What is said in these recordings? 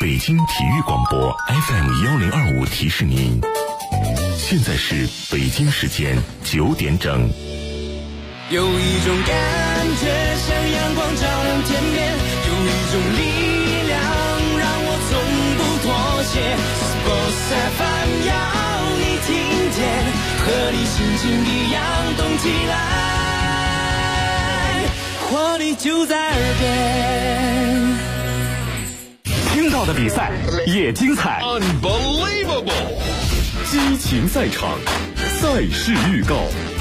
北京体育广播 FM1025提示您，现在是北京时间9点整。 有一种感觉像阳光照亮天边，有一种力量让我从不妥协。Sports FM 要你听见，和你心情一样动起来，活力就在耳边。 听到的比赛也精彩 ，Unbelievable！ 激情赛场，赛事预告。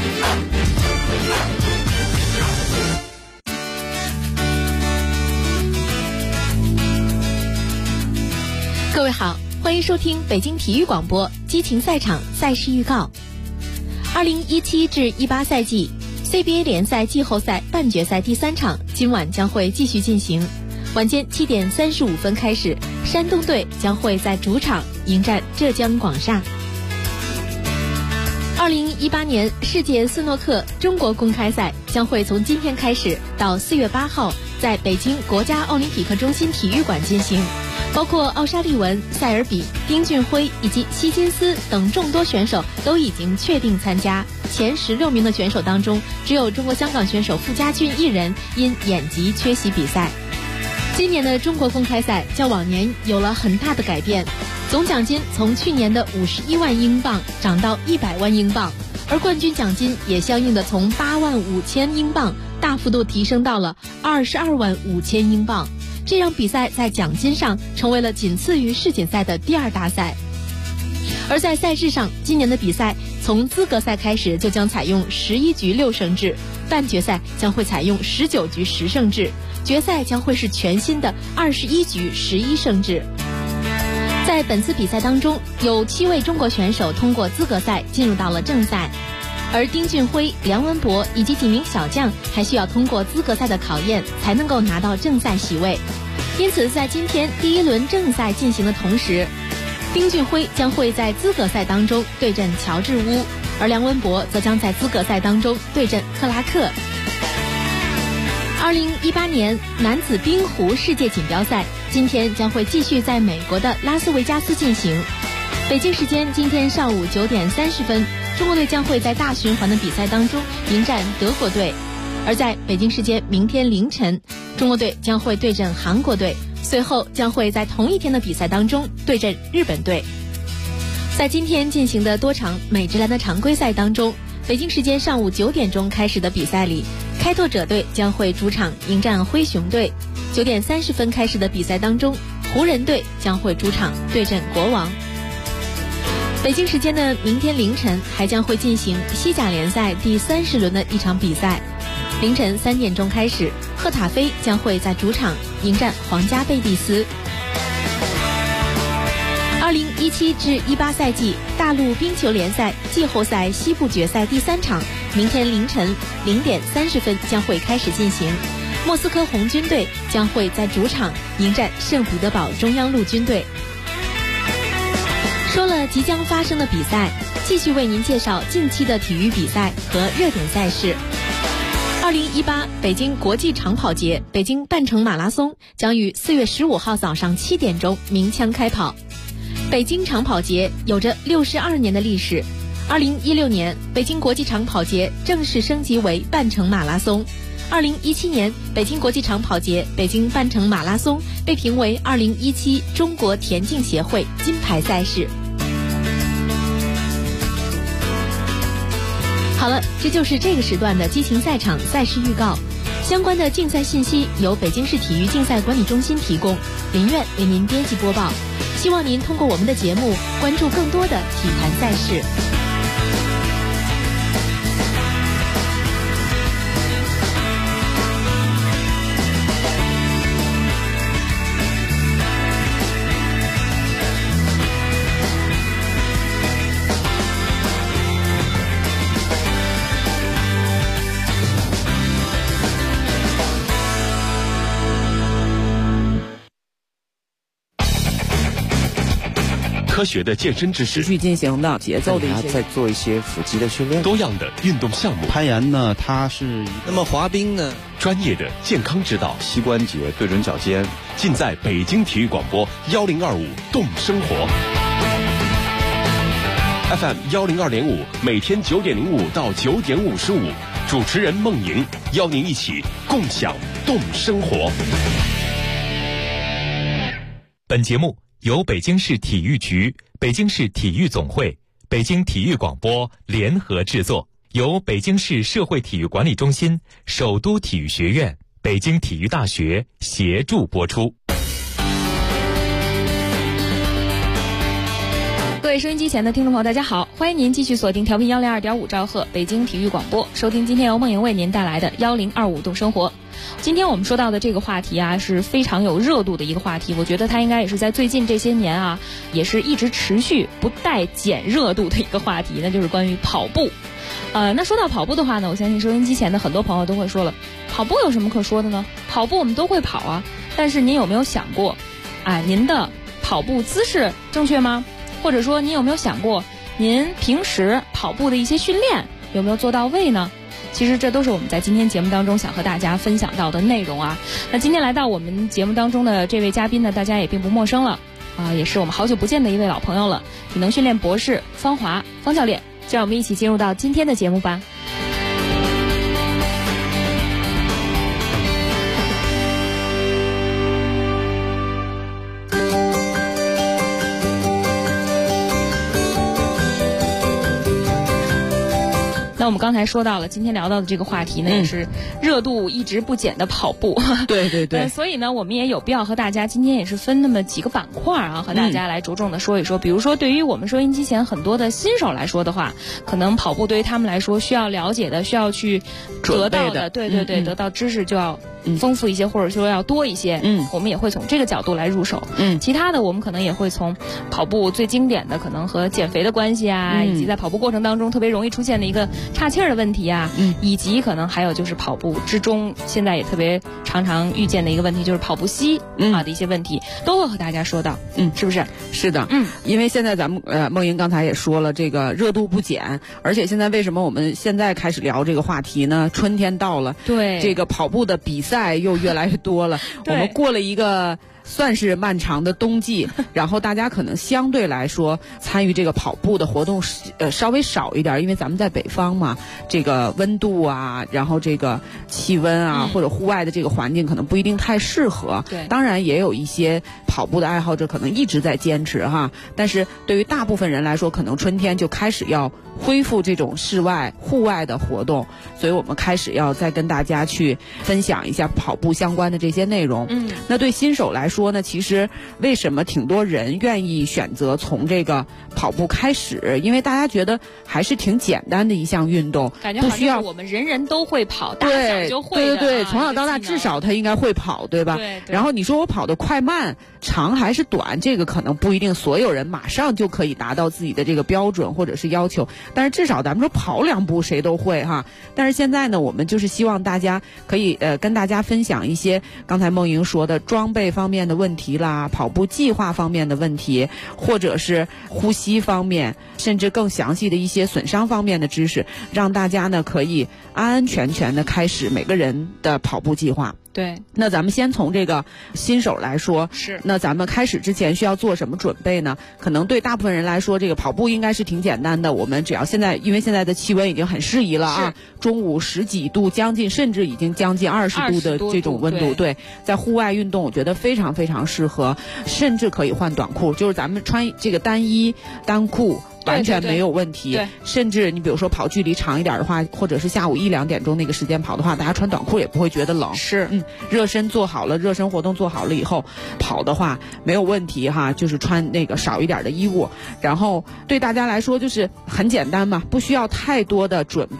各位好，欢迎收听北京体育广播激情赛场赛事预告。2017至18赛季 CBA 联赛季后赛半决赛第3场今晚将会继续进行。晚间7点35分开始，山东队将会在主场迎战浙江广厦。2018年世界斯诺克中国公开赛将会从今天开始到4月8号在北京国家奥林匹克中心体育馆进行，包括奥沙利文、塞尔比、丁俊晖以及希金斯等众多选手都已经确定参加。前16名的选手当中，只有中国香港选手傅家俊一人因眼疾缺席比赛。今年的中国公开赛较往年有了很大的改变，总奖金从去年的51万英镑涨到100万英镑，而冠军奖金也相应的从8万5千英镑大幅度提升到了22万5千英镑，这让比赛在奖金上成为了仅次于世锦赛的第2大赛。而在赛制上，今年的比赛从资格赛开始就将采用11局6胜制，半决赛将会采用19局10胜制，决赛将会是全新的21局11胜制。在本次比赛当中，有7位中国选手通过资格赛进入到了正赛，而丁俊晖、梁文博以及几名小将还需要通过资格赛的考验才能够拿到正赛席位。因此在今天第1轮正赛进行的同时，丁俊晖将会在资格赛当中对阵乔治乌，而梁文博则将在资格赛当中对阵克拉克。2018年男子冰壶世界锦标赛今天将会继续在美国的拉斯维加斯进行。北京时间今天上午9点30分，中国队将会在大循环的比赛当中迎战德国队，而在北京时间明天凌晨，中国队将会对阵韩国队，随后将会在同一天的比赛当中对阵日本队。在今天进行的多场美职篮的常规赛当中，北京时间上午9点钟开始的比赛里，开拓者队将会主场迎战灰熊队。9点30分开始的比赛当中，湖人队将会主场对阵国王。北京时间的明天凌晨还将会进行西甲联赛第30轮的一场比赛。凌晨3点钟开始，赫塔菲将会在主场迎战皇家贝蒂斯。2017至18赛季大陆冰球联赛季后赛西部决赛第3场明天凌晨0点30分将会开始进行。莫斯科红军队将会在主场迎战圣彼得堡中央陆军队。说了即将发生的比赛，继续为您介绍近期的体育比赛和热点赛事。2018北京国际长跑节北京半程马拉松将于4月15号早上7点钟鸣枪开跑。北京长跑节有着62年的历史，2016年北京国际长跑节正式升级为半程马拉松。2017年北京国际长跑节北京半程马拉松被评为2017中国田径协会金牌赛事。好了，这就是这个时段的激情赛场赛事预告。相关的竞赛信息由北京市体育竞赛管理中心提供，林苑为您编辑播报。希望您通过我们的节目关注更多的体坛赛事。 科学的健身知识， 持续进行的节奏的一些， 再做一些腹肌的训练， 多样的运动项目， 攀岩呢，它是那么滑冰呢， 专业的健康指导， 膝关节对准脚尖， 尽在北京体育广播1025动生活 FM 102.5，每天9点05到9点55，主持人孟莹邀您一起共享动生活。 本节目由北京市体育局、北京市体育总会、北京体育广播联合制作，由北京市社会体育管理中心、首都体育学院、北京体育大学协助播出。 各位收音机前的听众朋友，大家好，欢迎您继续锁定调频102.5兆赫北京体育广播，收听今天由孟莹为您带来的1025动生活。今天我们说到的这个话题啊，是非常有热度的一个话题，我觉得它应该也是在最近这些年啊，也是一直持续不带减热度的一个话题，那就是关于跑步。那说到跑步的话呢，我相信收音机前的很多朋友都会说了，跑步有什么可说的呢？跑步我们都会跑啊，但是您有没有想过，您的跑步姿势正确吗？或者说您有没有想过，您平时跑步的一些训练有没有做到位呢？其实这都是我们在今天节目当中想和大家分享到的内容啊。那今天来到我们节目当中的这位嘉宾呢，大家也并不陌生了也是我们好久不见的一位老朋友了，体能训练博士方华方教练，就让我们一起进入到今天的节目吧。那我们刚才说到了，今天聊到的这个话题呢，也是热度一直不减的跑步。 对对对。 所以呢，我们也有必要和大家今天也是分那么几个板块啊，和大家来着重的说一说。比如说，对于我们收音机前很多的新手来说的话，可能跑步对于他们来说需要了解的、需要去得到的，对对对，得到知识就要丰富一些，或者说要多一些。我们也会从这个角度来入手。其他的我们可能也会从跑步最经典的可能和减肥的关系啊，以及在跑步过程当中特别容易出现的一个岔气儿的问题啊，以及可能还有就是跑步之中现在也特别常遇见的一个问题，就是跑步膝的一些问题，都会和大家说到。是不是？ 是的。因为现在咱们孟莹刚才也说了，这个热度不减，而且现在为什么我们现在开始聊这个话题呢？春天到了， 对， 这个跑步的比赛又越来越多了。我们过了一个算是漫长的冬季，然后大家可能相对来说参与这个跑步的活动稍微少一点，因为咱们在北方嘛，这个温度啊，然后这个气温啊，或者户外的这个环境可能不一定太适合。 对， 当然也有一些跑步的爱好者可能一直在坚持哈，但是对于大部分人来说，可能春天就开始要恢复这种户外的活动，所以我们开始要再跟大家去分享一下跑步相关的这些内容。那对新手来说呢，其实为什么挺多人愿意选择从这个跑步开始？因为大家觉得还是挺简单的一项运动， 感觉好像是我们人人都会跑，大小就会的。 对，从小到大至少他应该会跑，对吧？ 对。 然后你说我跑得快慢、长还是短，这个可能不一定所有人马上就可以达到自己的这个标准或者是要求，但是至少咱们说跑2步谁都会哈。但是现在呢，我们就是希望大家可以跟大家分享一些刚才孟莹说的装备方面的问题啦，跑步计划方面的问题，或者是呼吸方面，甚至更详细的一些损伤方面的知识，让大家呢可以安安全全的开始每个人的跑步计划。 对， 那咱们先从这个新手来说， 是， 那咱们开始之前需要做什么准备呢？可能对大部分人来说，这个跑步应该是挺简单的，我们只要因为现在的气温已经很适宜了啊，中午10几度，甚至已经将近20度的这种温度，对，在户外运动我觉得非常非常适合，甚至可以换短裤，就是咱们穿这个单衣单裤完全没有问题。 对， 甚至你比如说跑距离长一点的话，或者是下午1、2点钟那个时间跑的话，大家穿短裤也不会觉得冷。 是， 热身做好了，热身活动做好了以后，跑的话没有问题哈，就是穿那个少一点的衣物，然后对大家来说就是很简单嘛，不需要太多的准备。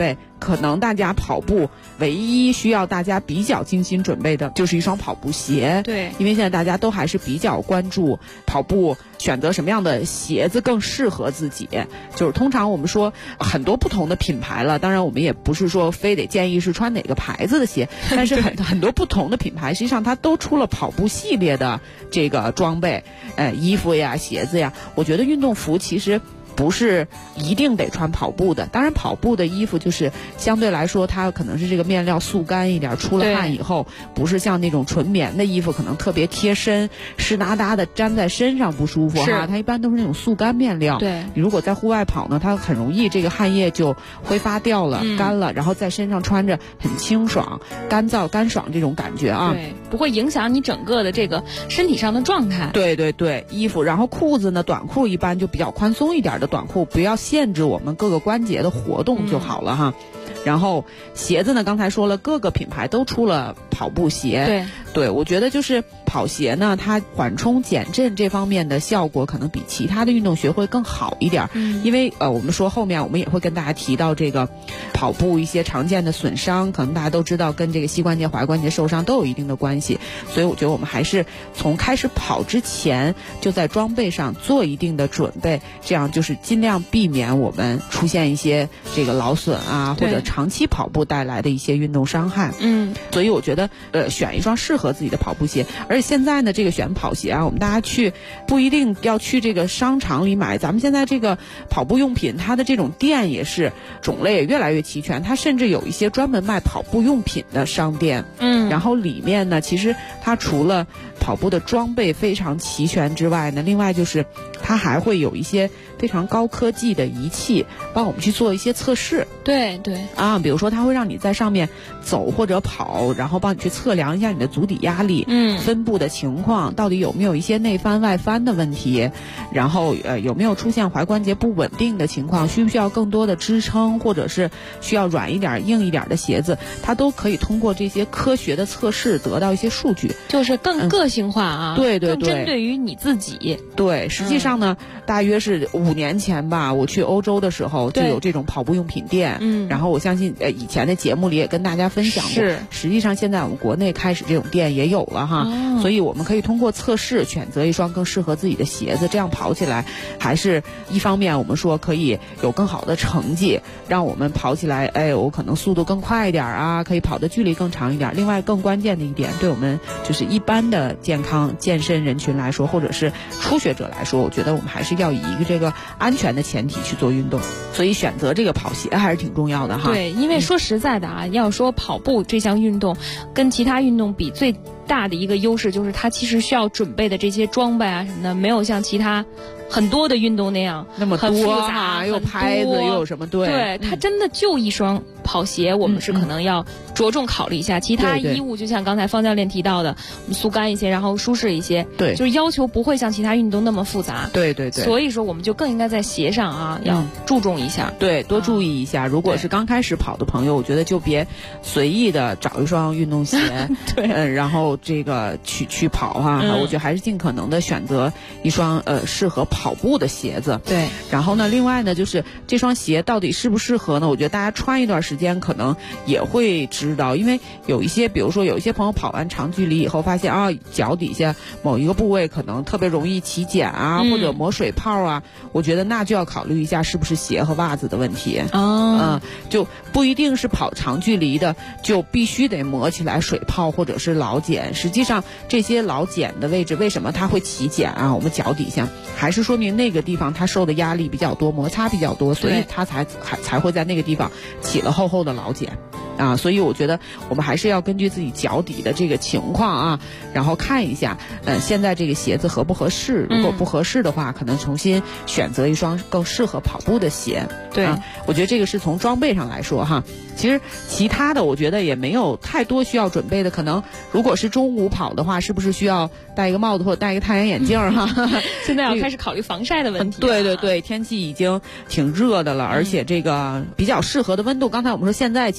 可能大家跑步唯一需要大家比较精心准备的就是一双跑步鞋。 对， 因为现在大家都还是比较关注跑步选择什么样的鞋子更适合自己。就是通常我们说很多不同的品牌了，当然我们也不是说非得建议是穿哪个牌子的鞋，但是很多不同的品牌实际上它都出了跑步系列的这个装备，衣服呀、鞋子呀。我觉得运动服其实不是一定得穿跑步的，当然跑步的衣服就是相对来说它可能是这个面料速干一点，出了汗以后不是像那种纯棉的衣服可能特别贴身，湿哒哒的粘在身上不舒服哈，它一般都是那种速干面料。 对， 你如果在户外跑呢，它很容易这个汗液就挥发掉了，干了，然后在身上穿着很清爽、干燥、干爽这种感觉啊。 对，不会影响你整个的这个身体上的状态。 对对对，衣服，然后裤子呢，短裤一般就比较宽松一点的短裤，不要限制我们各个关节的活动就好了哈。然后鞋子呢，刚才说了，各个品牌都出了跑步鞋。对，我觉得就是跑鞋呢，它缓冲减震这方面的效果可能比其他的运动鞋会更好一点。因为我们说后面我们也会跟大家提到这个跑步一些常见的损伤，可能大家都知道跟这个膝关节、踝关节受伤都有一定的关系，所以我觉得我们还是从开始跑之前就在装备上做一定的准备，这样就是尽量避免我们出现一些这个劳损啊，或者长期跑步带来的一些运动伤害。所以我觉得选一双适合自己的跑步鞋。而且现在呢，这个选跑鞋啊，我们大家去不一定要去这个商场里买，咱们现在这个跑步用品它的这种店也是种类也越来越齐全，它甚至有一些专门卖跑步用品的商店。然后里面呢，其实它除了跑步的装备非常齐全之外呢，另外就是它还会有一些非常高科技的仪器帮我们去做一些测试。 对啊，比如说它会让你在上面走或者跑，然后帮你去测量一下你的足底压力，分布的情况，到底有没有一些内翻外翻的问题，然后有没有出现踝关节不稳定的情况，需不需要更多的支撑，或者是需要软一点硬一点的鞋子，它都可以通过这些科学的测试得到一些数据， 就是更个性化啊。 对， 更针对于你自己。 对，实际上呢，大约是5年前吧，我去欧洲的时候就有这种跑步用品店。然后我相信以前的节目里也跟大家分享过，实际上现在我们国内开始这种店也有了哈。所以我们可以通过测试选择一双更适合自己的鞋子，这样跑起来还是一方面我们说可以有更好的成绩，让我们跑起来我可能速度更快一点啊，可以跑的距离更长一点。另外更关键的一点，对我们就是一般的健康健身人群来说，或者是初学者来说，我觉得我们还是要以一个这个安全的前提去做运动，所以选择这个跑鞋还是挺重要的哈。 对，因为说实在的啊，要说跑步这项运动跟其他运动比，最大的一个优势就是它其实需要准备的这些装备啊什么的，没有像其他很多的运动那样那么多很复杂， 又拍子又有什么。 对，它真的就一双跑鞋，我们是可能要着重考虑一下。其他衣物就像刚才方教练提到的，速干一些，然后舒适一些。 对， 就是要求不会像其他运动那么复杂。 对。 所以说我们就更应该在鞋上啊要注重一下。 对，多注意一下。如果是刚开始跑的朋友，我觉得就别随意的找一双运动鞋，然后这个去跑哈。我觉得还是尽可能的选择一双适合跑步的鞋子。 对。 然后呢，另外呢，就是这双鞋到底适不适合呢？我觉得大家穿一段时间可能也会知道，因为有一些，比如说有一些朋友跑完长距离以后，发现脚底下某一个部位可能特别容易起茧啊，或者磨水泡啊，我觉得那就要考虑一下是不是鞋和袜子的问题。就不一定是跑长距离的就必须得磨起来水泡或者是老茧。实际上这些老茧的位置为什么它会起茧啊？我们脚底下还是说明那个地方它受的压力比较多，摩擦比较多，所以它才会在那个地方起了厚厚的老茧啊。所以我觉得我们还是要根据自己脚底的这个情况啊，然后看一下现在这个鞋子合不合适。如果不合适的话，可能重新选择一双更适合跑步的鞋。 对， 我觉得这个是从装备上来说哈。其实其他的我觉得也没有太多需要准备的，可能如果是中午跑的话，是不是需要戴一个帽子或者戴一个太阳眼镜哈？ 现在要开始考虑防晒的问题。 对，天气已经挺热的了，而且这个比较适合的温度，刚才我们说现在其实下午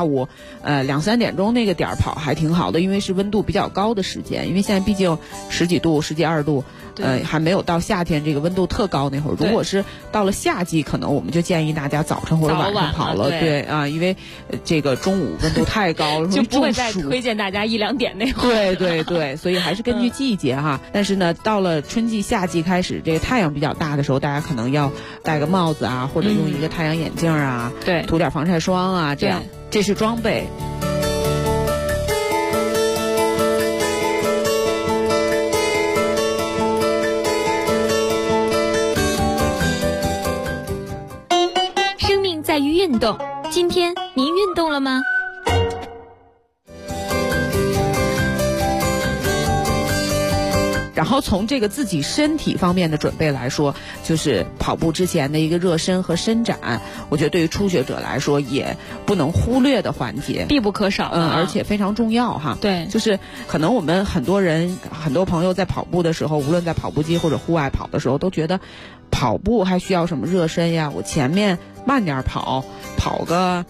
午2-3点钟那个点儿跑还挺好的，因为是温度比较高的时间，因为现在毕竟10几度、10几2度。还没有到夏天这个温度特高那会儿。如果是到了夏季，可能我们就建议大家早晨或者晚上跑了。对啊，因为这个中午温度太高了， 就不会再推荐大家1-2点那会儿。对，所以还是根据季节哈。但是呢，到了春季、夏季开始，这个太阳比较大的时候，大家可能要戴个帽子啊，或者用一个太阳眼镜啊， 对， 涂点防晒霜啊，这样这是装备。 在于运动，今天您运动了吗？ 然后从这个自己身体方面的准备来说，就是跑步之前的一个热身和伸展，我觉得对于初学者来说也不能忽略的环节， 必不可少。 而且非常重要哈。 对， 就是可能我们很多朋友在跑步的时候，无论在跑步机或者户外跑的时候，都觉得跑步还需要什么热身呀？我前面慢点跑个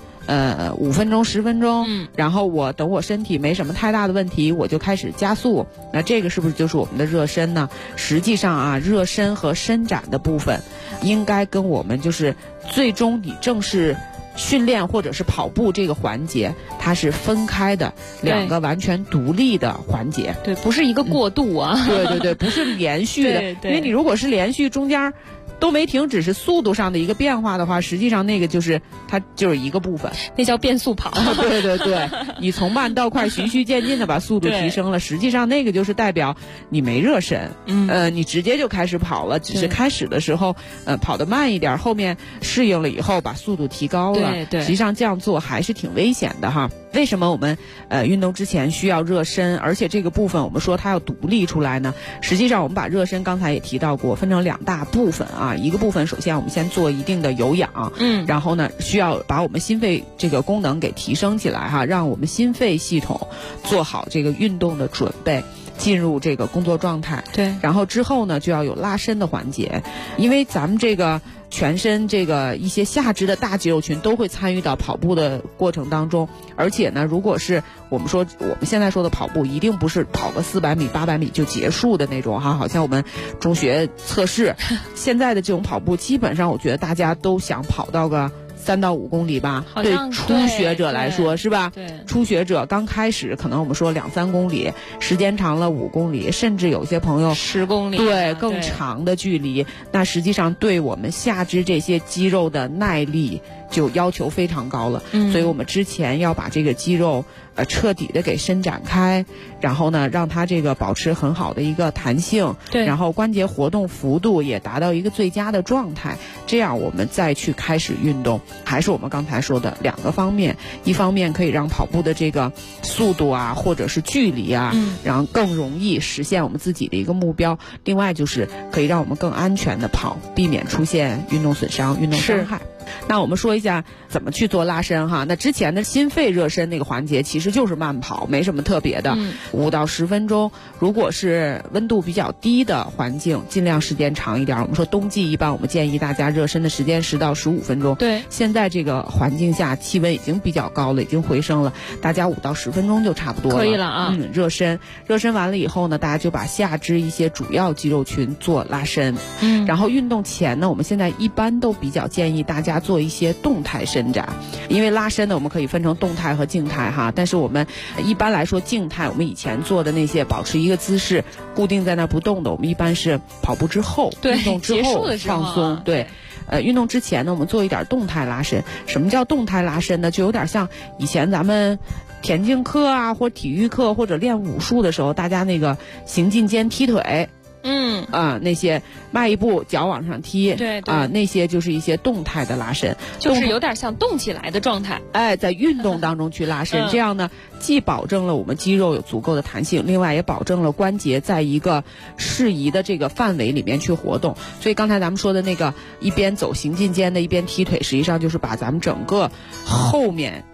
5分钟10分钟，然后我等我身体没什么太大的问题，我就开始加速。那这个是不是就是我们的热身呢？实际上啊，热身和伸展的部分，应该跟我们就是最终你正式训练或者是跑步这个环节，它是分开的2个完全独立的环节。 对，不是一个过渡啊。 对，不是连续的。因为你如果是连续中间都没停，只是速度上的一个变化的话，实际上那个就是它就是一个部分， 那叫变速跑。 对，你从慢到快循序渐进的把速度提升了，实际上那个就是代表你没热身，你直接就开始跑了，只是开始的时候跑得慢一点，后面适应了以后把速度提高了。 对， 实际上这样做还是挺危险的哈。为什么我们运动之前需要热身，而且这个部分我们说它要独立出来呢？实际上我们把热身刚才也提到过，分成2大部分啊。一个部分首先我们先做一定的有氧，然后呢需要把我们心肺这个功能给提升起来哈，让我们心肺系统做好这个运动的准备，进入这个工作状态。 对， 然后之后呢就要有拉伸的环节，因为咱们这个全身这个一些下肢的大肌肉群都会参与到跑步的过程当中，而且呢，如果是我们现在说的跑步，一定不是跑个400米、800米就结束的那种哈，好像我们中学测试现在的这种跑步，基本上我觉得大家都想跑到个3到5公里吧，对初学者来说是吧？ 对， 初学者刚开始可能我们说2-3公里，时间长了5公里，甚至有些朋友 10公里， 对，更长的距离。那实际上对我们下肢这些肌肉的耐力就要求非常高了，所以我们之前要把这个肌肉彻底的给伸展开，然后呢让它这个保持很好的一个弹性， 对， 然后关节活动幅度也达到一个最佳的状态，这样我们再去开始运动。还是我们刚才说的2个方面，一方面可以让跑步的这个速度啊或者是距离啊，然后更容易实现我们自己的一个目标，另外就是可以让我们更安全的跑，避免出现运动损伤、运动伤害。那我们说一下怎么去做拉伸哈。那之前的心肺热身那个环节其实就是慢跑，没什么特别的，5到10分钟。如果是温度比较低的环境，尽量时间长一点。我们说冬季一般我们建议大家热身的时间10到15分钟。 对， 现在这个环境下气温已经比较高了，已经回升了，大家5到10分钟就差不多了， 可以了啊。 热身完了以后呢，大家就把下肢一些主要肌肉群做拉伸。然后运动前呢，我们现在一般都比较建议大家做一些动态伸展，因为拉伸呢我们可以分成动态和静态哈，但是我们一般来说静态，我们以前做的那些保持一个姿势固定在那不动的，我们一般是跑步之后，运动之后放松，对。运动之前呢，我们做一点动态拉伸。什么叫动态拉伸呢？就有点像以前咱们田径课啊，或体育课或者练武术的时候，大家那个行进间踢腿。那些迈一步脚往上踢， 对那些就是一些动态的拉伸， 就是有点像动起来的状态。 在运动当中去拉伸，这样呢，既保证了我们肌肉有足够的弹性，另外也保证了关节在一个适宜的这个范围里面去活动。所以刚才咱们说的那个一边走行进间的一边踢腿，实际上就是把咱们整个后面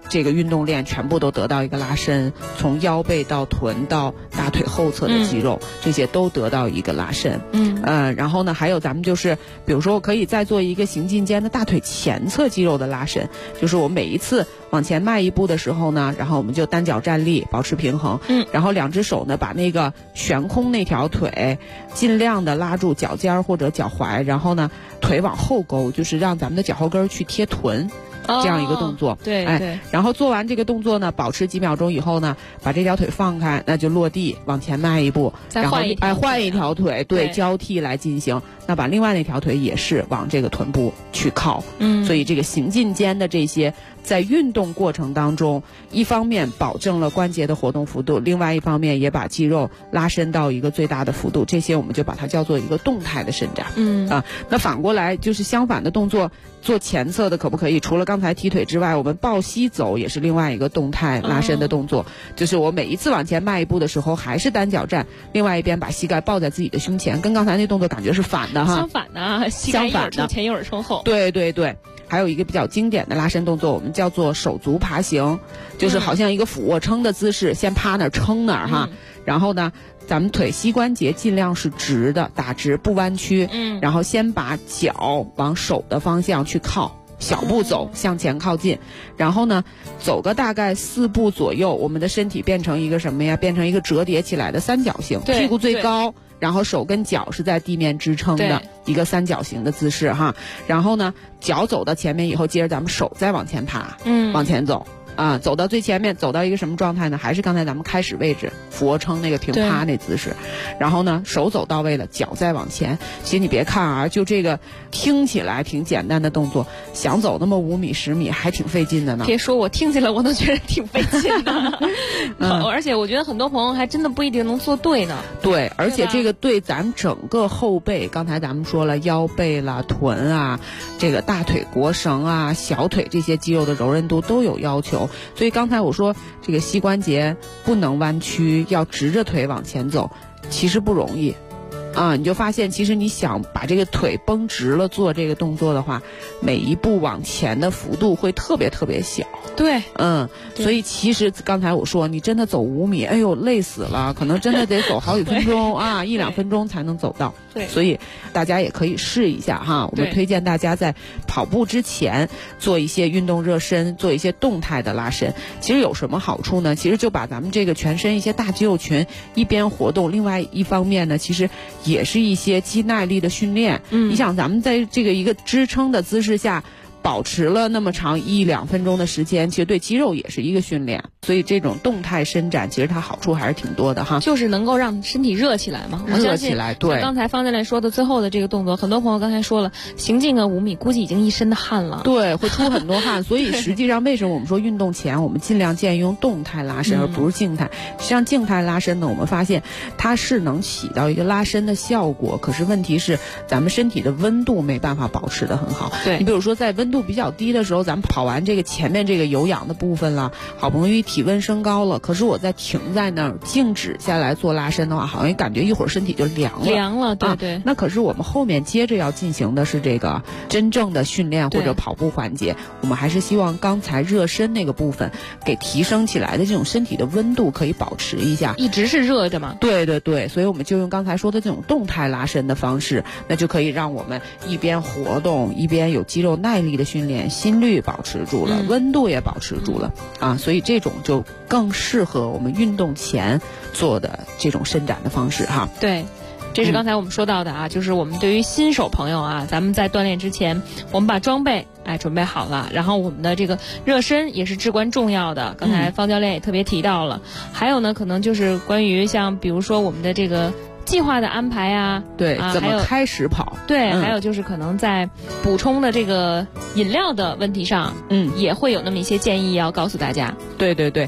这个运动链全部都得到一个拉伸，从腰背到臀到大腿后侧的肌肉，这些都得到一个拉伸。然后呢，还有咱们就是比如说我可以再做一个行进间的大腿前侧肌肉的拉伸，就是我每一次往前迈一步的时候呢，然后我们就单脚站立保持平衡，然后2只手呢把那个悬空那条腿尽量的拉住脚尖或者脚踝，然后呢腿往后勾，就是让咱们的脚后跟去贴臀。这样一个动作， 对， 然后做完这个动作呢，保持几秒钟以后呢，把这条腿放开，那就落地往前迈一步， 再换一条腿，对，交替来进行。那把另外那条腿也是往这个臀部去靠。所以这个行进间的这些在运动过程当中，一方面保证了关节的活动幅度，另外一方面也把肌肉拉伸到一个最大的幅度，这些我们就把它叫做一个动态的伸展。那反过来就是相反的动作，做前侧的可不可以？除了刚才踢腿之外，我们抱膝走也是另外一个动态拉伸的动作，就是我每一次往前迈一步的时候还是单脚站，另外一边把膝盖抱在自己的胸前，跟刚才那动作感觉是反的哈。 相反的，膝盖一会儿冲前一会儿冲后。 对。还有一个比较经典的拉伸动作，我们叫做手足爬行，就是好像一个俯卧撑的姿势，先趴那儿撑那儿哈，然后呢咱们腿膝关节尽量是直的，打直不弯曲，然后先把脚往手的方向去靠，小步走向前靠近，然后呢走个大概4步左右，我们的身体变成一个什么呀？变成一个折叠起来的三角形，屁股最高，然后手跟脚是在地面支撑的一个三角形的姿势哈。然后呢脚走到前面以后，接着咱们手再往前爬，往前走走到最前面，走到一个什么状态呢？还是刚才咱们开始位置俯卧撑那个平趴那姿势。然后呢手走到位了，脚再往前。其实你别看啊，就这个听起来挺简单的动作，想走那么5米10米还挺费劲的呢。 别说，我听起来我都觉得挺费劲的。而且我觉得很多朋友还真的不一定能做对呢。 对，而且这个对咱整个后背，刚才咱们说了腰背啦、臀啊，这个大腿腘绳啊、小腿这些肌肉的柔韧度都有要求。所以刚才我说这个膝关节不能弯曲，要直着腿往前走，其实不容易你就发现其实你想把这个腿绷直了做这个动作的话，每一步往前的幅度会特别特别小。 对， 所以其实刚才我说你真的走5米，哎呦累死了，可能真的得走好几分钟1-2分钟才能走到。 对， 所以大家也可以试一下哈。我们推荐大家在跑步之前做一些运动热身，做一些动态的拉伸。其实有什么好处呢？其实就把咱们这个全身一些大肌肉群一边活动，另外一方面呢，其实也是一些肌耐力的训练。你想咱们在这个一个支撑的姿势下保持了那么长1-2分钟的时间，其实对肌肉也是一个训练。所以这种动态伸展其实它好处还是挺多的哈， 就是能够让身体热起来嘛。 热起来，对。 刚才方教练说的最后的这个动作，很多朋友刚才说了，行进个5米，估计已经一身的汗了。 对，会出很多汗。所以实际上为什么我们说运动前我们尽量建议用动态拉伸而不是静态？实际上静态拉伸呢，我们发现它是能起到一个拉伸的效果，可是问题是咱们身体的温度没办法保持得很好。 对， 你比如说在温度比较低的时候，咱们跑完这个前面这个有氧的部分了，好不容易体温升高了，可是我再停在那儿静止下来做拉伸的话，好像感觉一会儿身体就凉了。 对。 那可是我们后面接着要进行的是这个真正的训练或者跑步环节，我们还是希望刚才热身那个部分给提升起来的这种身体的温度可以保持一下， 一直是热的嘛。 对，所以我们就用刚才说的这种动态拉伸的方式，那就可以让我们一边活动一边有肌肉耐力的训练，心率保持住了，温度也保持住了所以这种就更适合我们运动前做的这种伸展的方式哈。 对，这是刚才我们说到的就是我们对于新手朋友咱们在锻炼之前，我们把装备准备好了，然后我们的这个热身也是至关重要的。刚才方教练也特别提到了，还有呢，可能就是关于像比如说我们的这个计划的安排对，怎么开始跑？ 对，还有就是可能在补充的这个饮料的问题上，也会有那么一些建议要告诉大家。 对，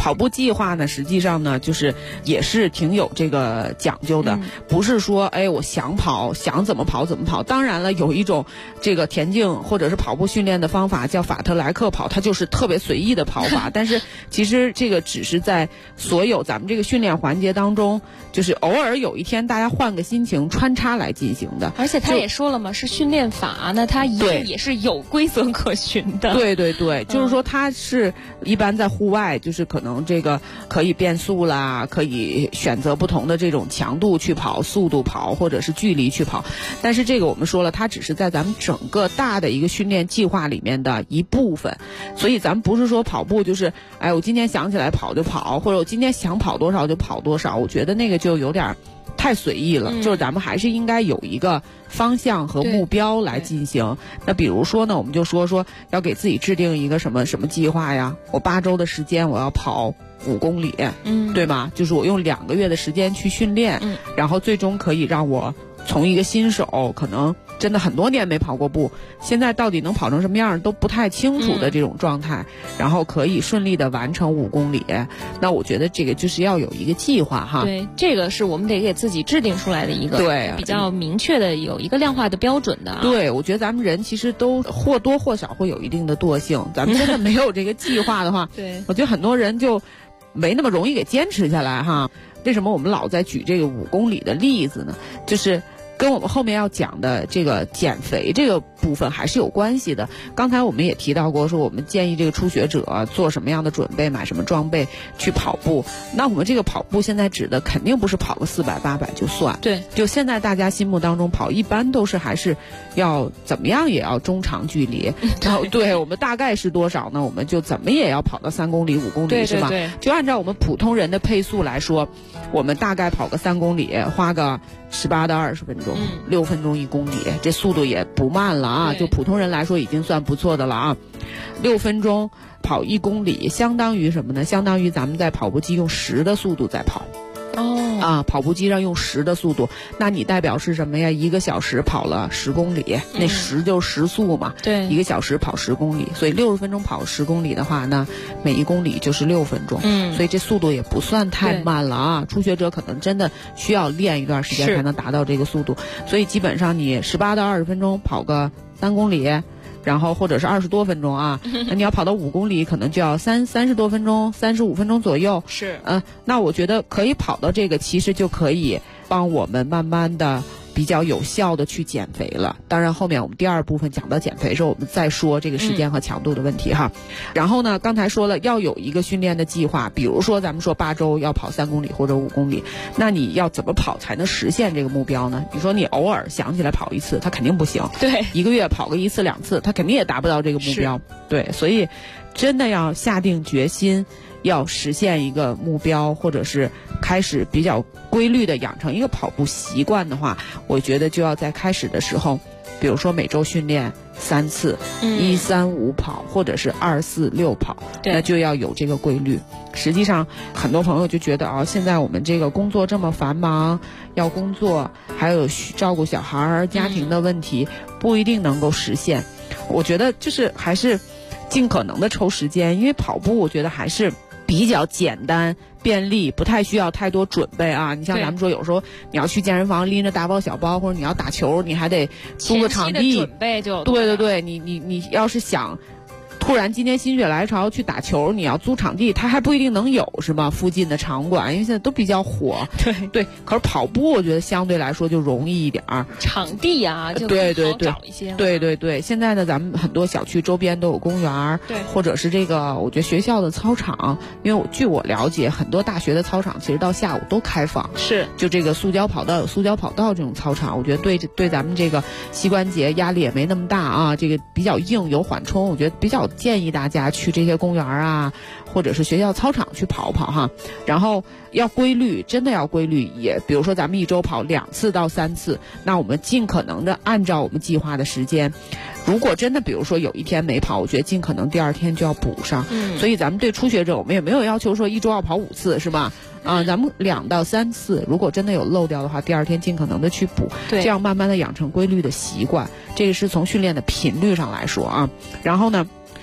跑步计划呢，实际上呢，就是也是挺有这个讲究的，不是说我想跑想怎么跑怎么跑。当然了，有一种这个田径或者是跑步训练的方法叫法特莱克跑，它就是特别随意的跑法。但是其实这个只是在所有咱们这个训练环节当中，就是偶尔有一天大家换个心情穿插来进行的。 而且他也说了嘛，是训练法，那它一定也是有规则可循的。 对对对，就是说它是一般在户外，就是可能这个可以变速啦，可以选择不同的这种强度去跑，速度跑或者是距离去跑。但是这个我们说了，它只是在咱们整个大的一个训练计划里面的一部分。所以咱们不是说跑步就是我今天想起来跑就跑，或者我今天想跑多少就跑多少，我觉得那个就有点太随意了。就是咱们还是应该有一个方向和目标来进行。那比如说呢，我们就说要给自己制定一个什么计划呀，我8周的时间我要跑5公里，对吗？就是我用2个月的时间去训练，然后最终可以让我从一个新手可能真的很多年没跑过步，现在到底能跑成什么样都不太清楚的这种状态，然后可以顺利的完成5公里。那我觉得这个就是要有一个计划哈。 对，这个是我们得给自己制定出来的一个比较明确的有一个量化的标准的。 对，我觉得咱们人其实都或多或少会有一定的惰性，咱们真的没有这个计划的话对， 我觉得很多人就没那么容易给坚持下来哈。为什么我们老在举这个5公里的例子呢？就是跟我们后面要讲的这个减肥这个部分还是有关系的。刚才我们也提到过，说我们建议这个初学者做什么样的准备，买什么装备去跑步。那我们这个跑步现在指的肯定不是跑个400、800就算。 对， 就现在大家心目当中跑一般都是还是要怎么样也要中长距离。然后对我们大概是多少呢？我们就怎么也要跑到3公里、5公里， 对是吧？就按照我们普通人的配速来说，我们大概跑个3公里，花个18到20分钟，6分钟1公里，这速度也不慢了啊！就普通人来说已经算不错的了啊。6分钟跑1公里，相当于什么呢？相当于咱们在跑步机用10的速度在跑。跑步机上用10的速度，那你代表是什么呀？1个小时跑了10公里，那10就是时速嘛。 对 ，1个小时跑10公里，所以60分钟跑10公里的话呢，每1公里就是6分钟。所以这速度也不算太慢了啊。初学者可能真的需要练一段时间才能达到这个速度，所以基本上你18到20分钟跑个3公里。然后或者是20多分钟啊，那你要跑到5公里，可能就要30多分钟，35分钟左右。 是， 那我觉得可以跑到这个，其实就可以帮我们慢慢的比较有效的去减肥了。当然后面我们第2部分讲到减肥的时候，我们再说这个时间和强度的问题哈。然后呢，刚才说了要有一个训练的计划，比如说咱们说8周要跑3公里或者5公里，那你要怎么跑才能实现这个目标呢？你说你偶尔想起来跑一次，它肯定不行。 对 ，1个月跑个1次2次，它肯定也达不到这个目标。对，所以真的要下定决心要实现一个目标，或者是开始比较规律的养成一个跑步习惯的话，我觉得就要在开始的时候，比如说每周训练3次，1、3、5跑，或者是2、4、6跑，那就要有这个规律。实际上很多朋友就觉得现在我们这个工作这么繁忙，要工作还有照顾小孩家庭的问题，不一定能够实现。我觉得就是还是尽可能的抽时间，因为跑步我觉得还是比较简单便利，不太需要太多准备啊。你像咱们说有时候你要去健身房拎着大包小包，或者你要打球，你还得租个场地， 准备就对，你要是想突然今天心血来潮去打球，你要租场地，它还不一定能有，是吧？附近的场馆，因为现在都比较火。对，可是跑步我觉得相对来说就容易一点儿， 场地啊，就对， 找一些。 对，现在呢，咱们很多小区周边都有公园，对，或者是这个，我觉得学校的操场，因为据我了解，很多大学的操场其实到下午都开放， 是， 就这个塑胶跑道有塑胶跑道这种操场，我觉得对咱们这个膝关节压力也没那么大啊，这个比较硬有缓冲，我觉得比较建议大家去这些公园啊，或者是学校操场去跑跑哈。然后要规律，真的要规律，也比如说咱们1周跑2次到3次，那我们尽可能的按照我们计划的时间。如果真的比如说有一天没跑，我觉得尽可能第2天就要补上。所以咱们对初学者我们也没有要求说1周要跑5次，是吧？咱们2到3次，如果真的有漏掉的话，第2天尽可能的去补，这样慢慢的养成规律的习惯。这个是从训练的频率上来说啊。然后呢，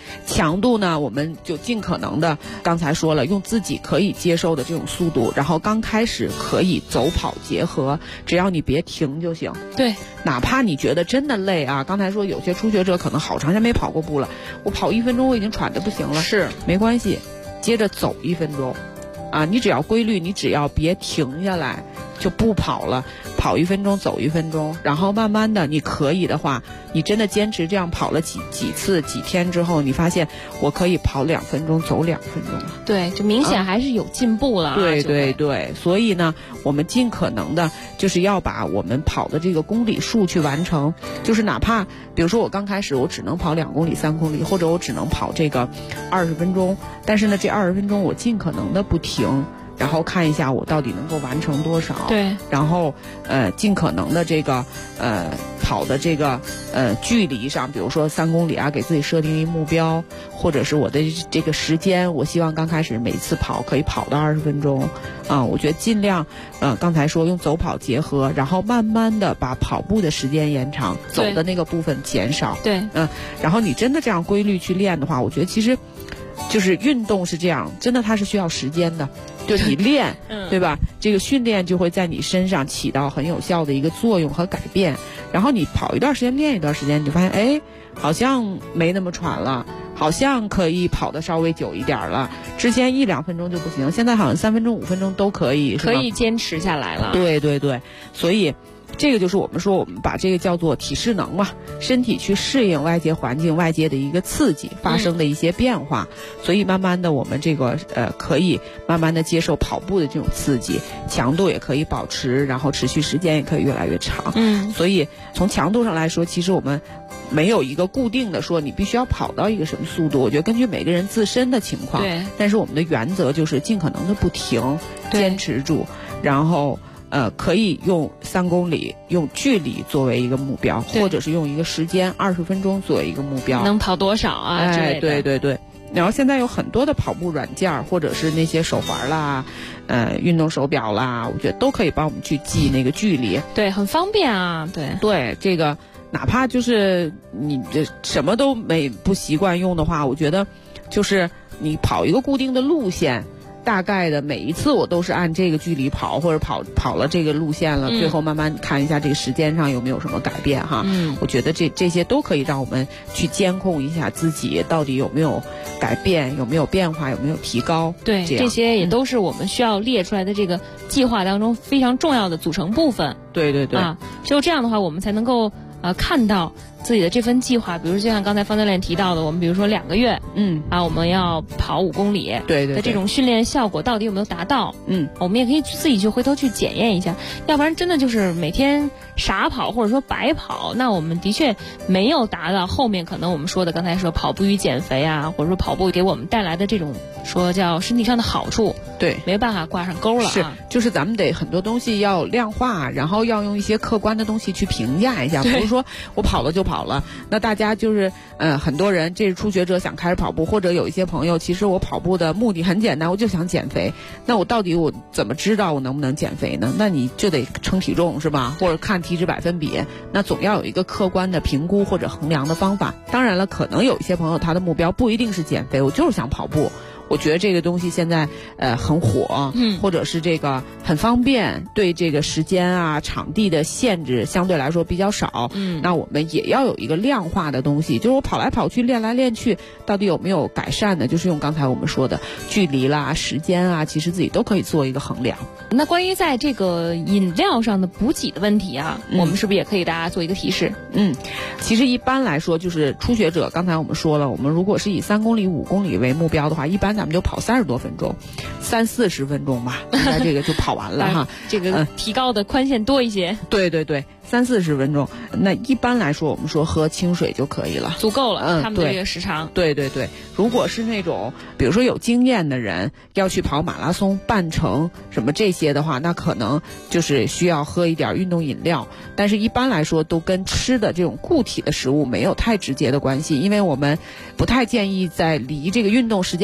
强度呢，我们就尽可能的，刚才说了，用自己可以接受的这种速度，然后刚开始可以走跑结合，只要你别停就行。 对， 哪怕你觉得真的累啊，刚才说有些初学者可能好长时间没跑过步了，我跑1分钟我已经喘得不行了， 是没关系，接着走1分钟，啊，你只要规律，你只要别停下来就不跑了，跑1分钟走1分钟，然后慢慢的你可以的话，你真的坚持这样跑了几次几天之后，你发现我可以跑2分钟走2分钟了。 对，就明显还是有进步了。 对对对，所以呢，我们尽可能的就是要把我们跑的这个公里数去完成，就是哪怕比如说我刚开始我只能跑2公里3公里，或者我只能跑这个20分钟，但是呢这20分钟我尽可能的不停，然后看一下我到底能够完成多少。 对， 然后尽可能的这个跑的这个距离上，比如说3公里啊，给自己设定一目标，或者是我的这个时间，我希望刚开始每次跑可以跑到20分钟啊。我觉得尽量刚才说用走跑结合，然后慢慢的把跑步的时间延长，走的那个部分减少。 对， 然后你真的这样规律去练的话，我觉得其实就是运动是这样，真的它是需要时间的。就是你练，对吧？这个训练就会在你身上起到很有效的一个作用和改变。然后你跑一段时间，练一段时间，你就发现，哎，好像没那么喘了，好像可以跑得稍微久一点了。之前1-2分钟就不行，现在好像3分钟、5分钟都可以， 可以坚持下来了。 对对对，所以这个就是我们说，我们把这个叫做体适能嘛，身体去适应外界环境、外界的一个刺激发生的一些变化，所以慢慢的我们这个可以慢慢的接受跑步的这种刺激，强度也可以保持，然后持续时间也可以越来越长。所以从强度上来说，其实我们没有一个固定的说你必须要跑到一个什么速度，我觉得根据每个人自身的情况。 对。 但是我们的原则就是尽可能的不停，坚持住，然后可以用3公里用距离作为一个目标，或者是用一个时间20分钟作为一个目标， 能跑多少啊之类的。 对对对。然后现在有很多的跑步软件，或者是那些手环啦，运动手表啦，我觉得都可以帮我们去记那个距离。 对，很方便啊。对对，这个哪怕就是你这什么都不习惯用的话，我觉得就是你跑一个固定的路线。大概的每一次我都是按这个距离跑，或者跑了这个路线了，最后慢慢看一下这个时间上有没有什么改变哈。我觉得这些都可以让我们去监控一下自己到底有没有改变，有没有变化，有没有提高。 对，这些也都是我们需要列出来的这个计划当中非常重要的组成部分。 对对对， 只有这样的话，我们才能够看到自己的这份计划，比如就像刚才方教练提到的，我们比如说2个月，我们要跑5公里， 对对， 这种训练效果到底有没有达到？我们也可以自己去回头去检验一下，要不然真的就是每天傻跑或者说白跑，那我们的确没有达到后面可能我们说的刚才说跑步与减肥啊，或者说跑步给我们带来的这种说叫身体上的好处， 对， 没办法挂上钩了。 是，就是咱们得很多东西要量化，然后要用一些客观的东西去评价一下，不是说我跑了就跑了。那大家就是很多人这是初学者想开始跑步，或者有一些朋友其实我跑步的目的很简单，我就想减肥，那我到底我怎么知道我能不能减肥呢？那你就得称体重是吧，或者看体脂百分比，那总要有一个客观的评估或者衡量的方法。当然了，可能有一些朋友他的目标不一定是减肥，我就是想跑步，我觉得这个东西现在很火，或者是这个很方便，对这个时间啊场地的限制相对来说比较少，那我们也要有一个量化的东西，就是我跑来跑去练来练去到底有没有改善呢？就是用刚才我们说的距离啦时间啊，其实自己都可以做一个衡量。 那关于在这个饮料上的补给的问题啊，我们是不是也可以大家做一个提示？ 其实一般来说就是初学者，刚才我们说了，我们如果是以3公里5公里为目标的话，一般咱们就跑30多分钟，30-40分钟吧，应该这个就跑完了哈。 这个提高的宽限多一些。 对对对，30-40分钟。那一般来说，我们说喝清水就可以了， 足够了。他们这个时长。 对对对，如果是那种比如说有经验的人要去跑马拉松、半程什么这些的话，那可能就是需要喝一点运动饮料。但是一般来说，都跟吃的这种固体的食物没有太直接的关系，因为我们不太建议在离这个运动时间比较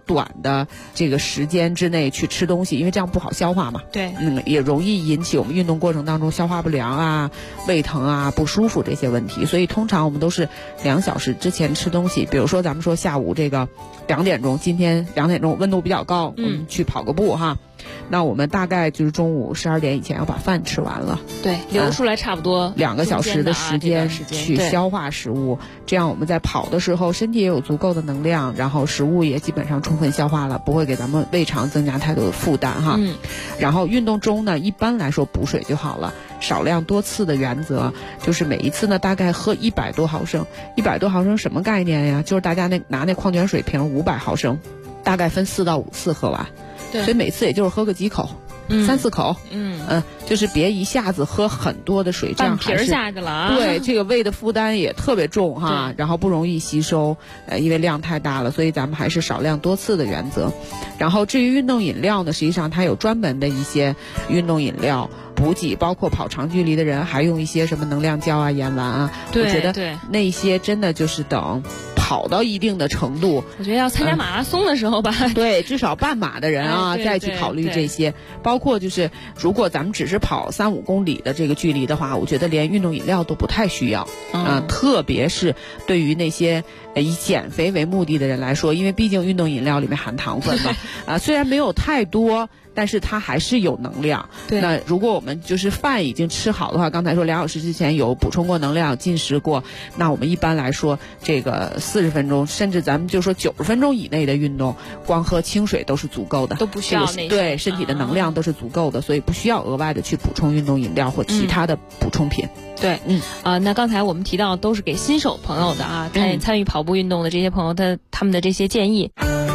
短的这个时间之内去吃东西，因为这样不好消化嘛。 对， 也容易引起我们运动过程当中消化不良啊、胃疼啊、不舒服这些问题。所以通常我们都是2小时之前吃东西。比如说咱们说下午这个2点钟，今天2点钟温度比较高，我们去跑个步哈。那我们大概就是中午12点以前要把饭吃完了， 对，留出来差不多 2个小时的时间去消化食物，这样我们在跑的时候身体也有足够的能量，然后食物也基本上充分消化了，不会给咱们胃肠增加太多的负担哈。然后运动中呢，一般来说补水就好了，少量多次的原则就是每一次呢大概喝100多毫升，100多毫升什么概念呀？就是大家拿那矿泉水瓶500毫升，大概分4到5次喝完。对，所以每次也就是喝个几口，3、4口，就是别一下子喝很多的水，这样半瓶下去了啊。 对，这个胃的负担也特别重哈，然后不容易吸收，因为量太大了，所以咱们还是少量多次的原则。然后至于运动饮料呢，实际上它有专门的一些运动饮料补给，包括跑长距离的人还用一些什么能量胶啊、盐丸啊。 对， 我觉得那些真的就是等跑到一定的程度， 我觉得要参加马拉松的时候吧， 对，至少半马的人啊，再去考虑这些。包括就是如果咱们只是跑3、5公里的这个距离的话，我觉得连运动饮料都不太需要特别是对于那些以减肥为目的的人来说，因为毕竟运动饮料里面含糖分嘛，虽然没有太多，但是它还是有能量。 对， 那如果我们就是饭已经吃好的话，刚才说2小时之前有补充过能量、进食过，那我们一般来说这个40分钟，甚至咱们就说90分钟以内的运动，光喝清水都是足够的， 都不需要那些， 对身体的能量都是足够的，所以不需要额外的去补充运动饮料或其他的补充品。 对，那刚才我们提到都是给新手朋友的啊，参与跑步运动的这些朋友，他们的这些建议。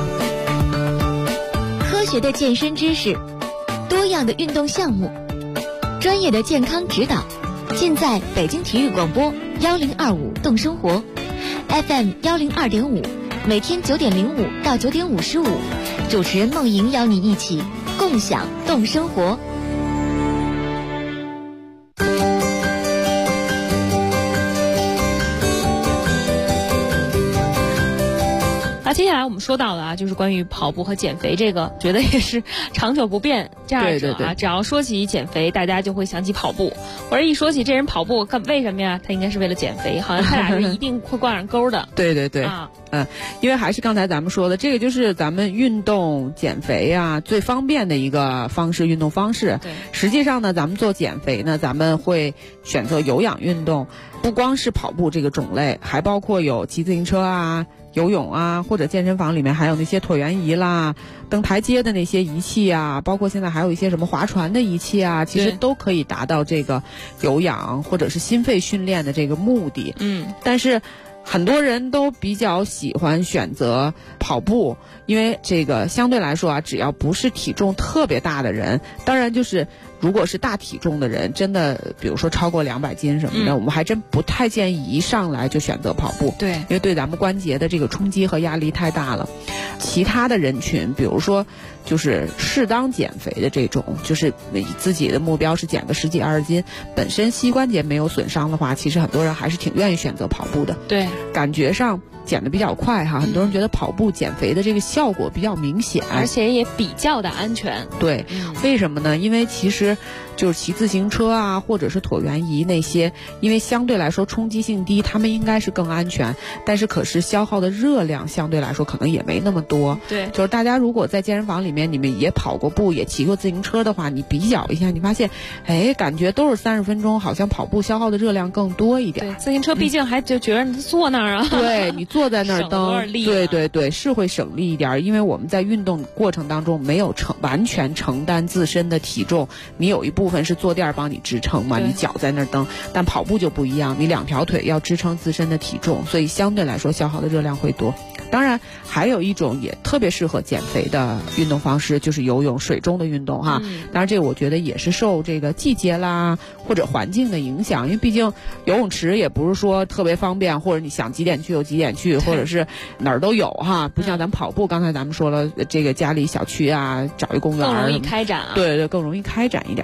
科学的健身知识，多样的运动项目，专业的健康指导，尽在北京体育广播1025动生活 FM 102.5，每天9点05到9点55，主持人梦莹邀你一起共享动生活。 接下来我们说到的啊，就是关于跑步和减肥这个，觉得也是长久不变这二者啊。 对， 只要说起减肥，大家就会想起跑步，或者一说起这人跑步，为什么呀？他应该是为了减肥，好像他俩是一定会挂上钩的。 对啊， 因为还是刚才咱们说的，这个就是咱们运动减肥啊最方便的一个方式，运动方式。 对， 实际上呢，咱们做减肥呢，咱们会选择有氧运动，不光是跑步这个种类，还包括有骑自行车啊、游泳啊，或者健身房里面还有那些椭圆仪啦、登台阶的那些仪器啊，包括现在还有一些什么划船的仪器啊，其实都可以达到这个有氧或者是心肺训练的这个目的。但是很多人都比较喜欢选择跑步，因为这个相对来说啊，只要不是体重特别大的人，当然就是如果是大体重的人，真的比如说超过200斤什么的，我们还真不太建议一上来就选择跑步。 对， 因为对咱们关节的这个冲击和压力太大了。其他的人群，比如说就是适当减肥的这种，就是自己的目标是减个10几20斤，本身膝关节没有损伤的话，其实很多人还是挺愿意选择跑步的。 对， 感觉上减得比较快哈，很多人觉得跑步减肥的这个效果比较明显， 而且也比较的安全。 对，为什么呢？因为其实就是骑自行车啊，或者是椭圆仪那些，因为相对来说冲击性低，他们应该是更安全，但是可是消耗的热量相对来说可能也没那么多。 对， 就是大家如果在健身房里面你们也跑过步，也骑过自行车的话，你比较一下，你发现感觉都是30分钟，好像跑步消耗的热量更多一点。 对，自行车毕竟还就觉得你坐那儿啊， 对，你坐在那儿蹬，对，是会省力一点，因为我们在运动过程当中没有完全承担自身的体重，你有一部分是坐垫帮你支撑嘛，你脚在那儿蹬，但跑步就不一样，你2条腿要支撑自身的体重，所以相对来说消耗的热量会多。当然还有一种也特别适合减肥的运动方式，就是游泳，水中的运动哈。当然这个我觉得也是受这个季节啦或者环境的影响，因为毕竟游泳池也不是说特别方便，或者你想几点去有几点去，或者是哪儿都有哈，不像咱们跑步，刚才咱们说了，这个家里小区啊，找一公园更容易开展啊。 对，更容易开展一点。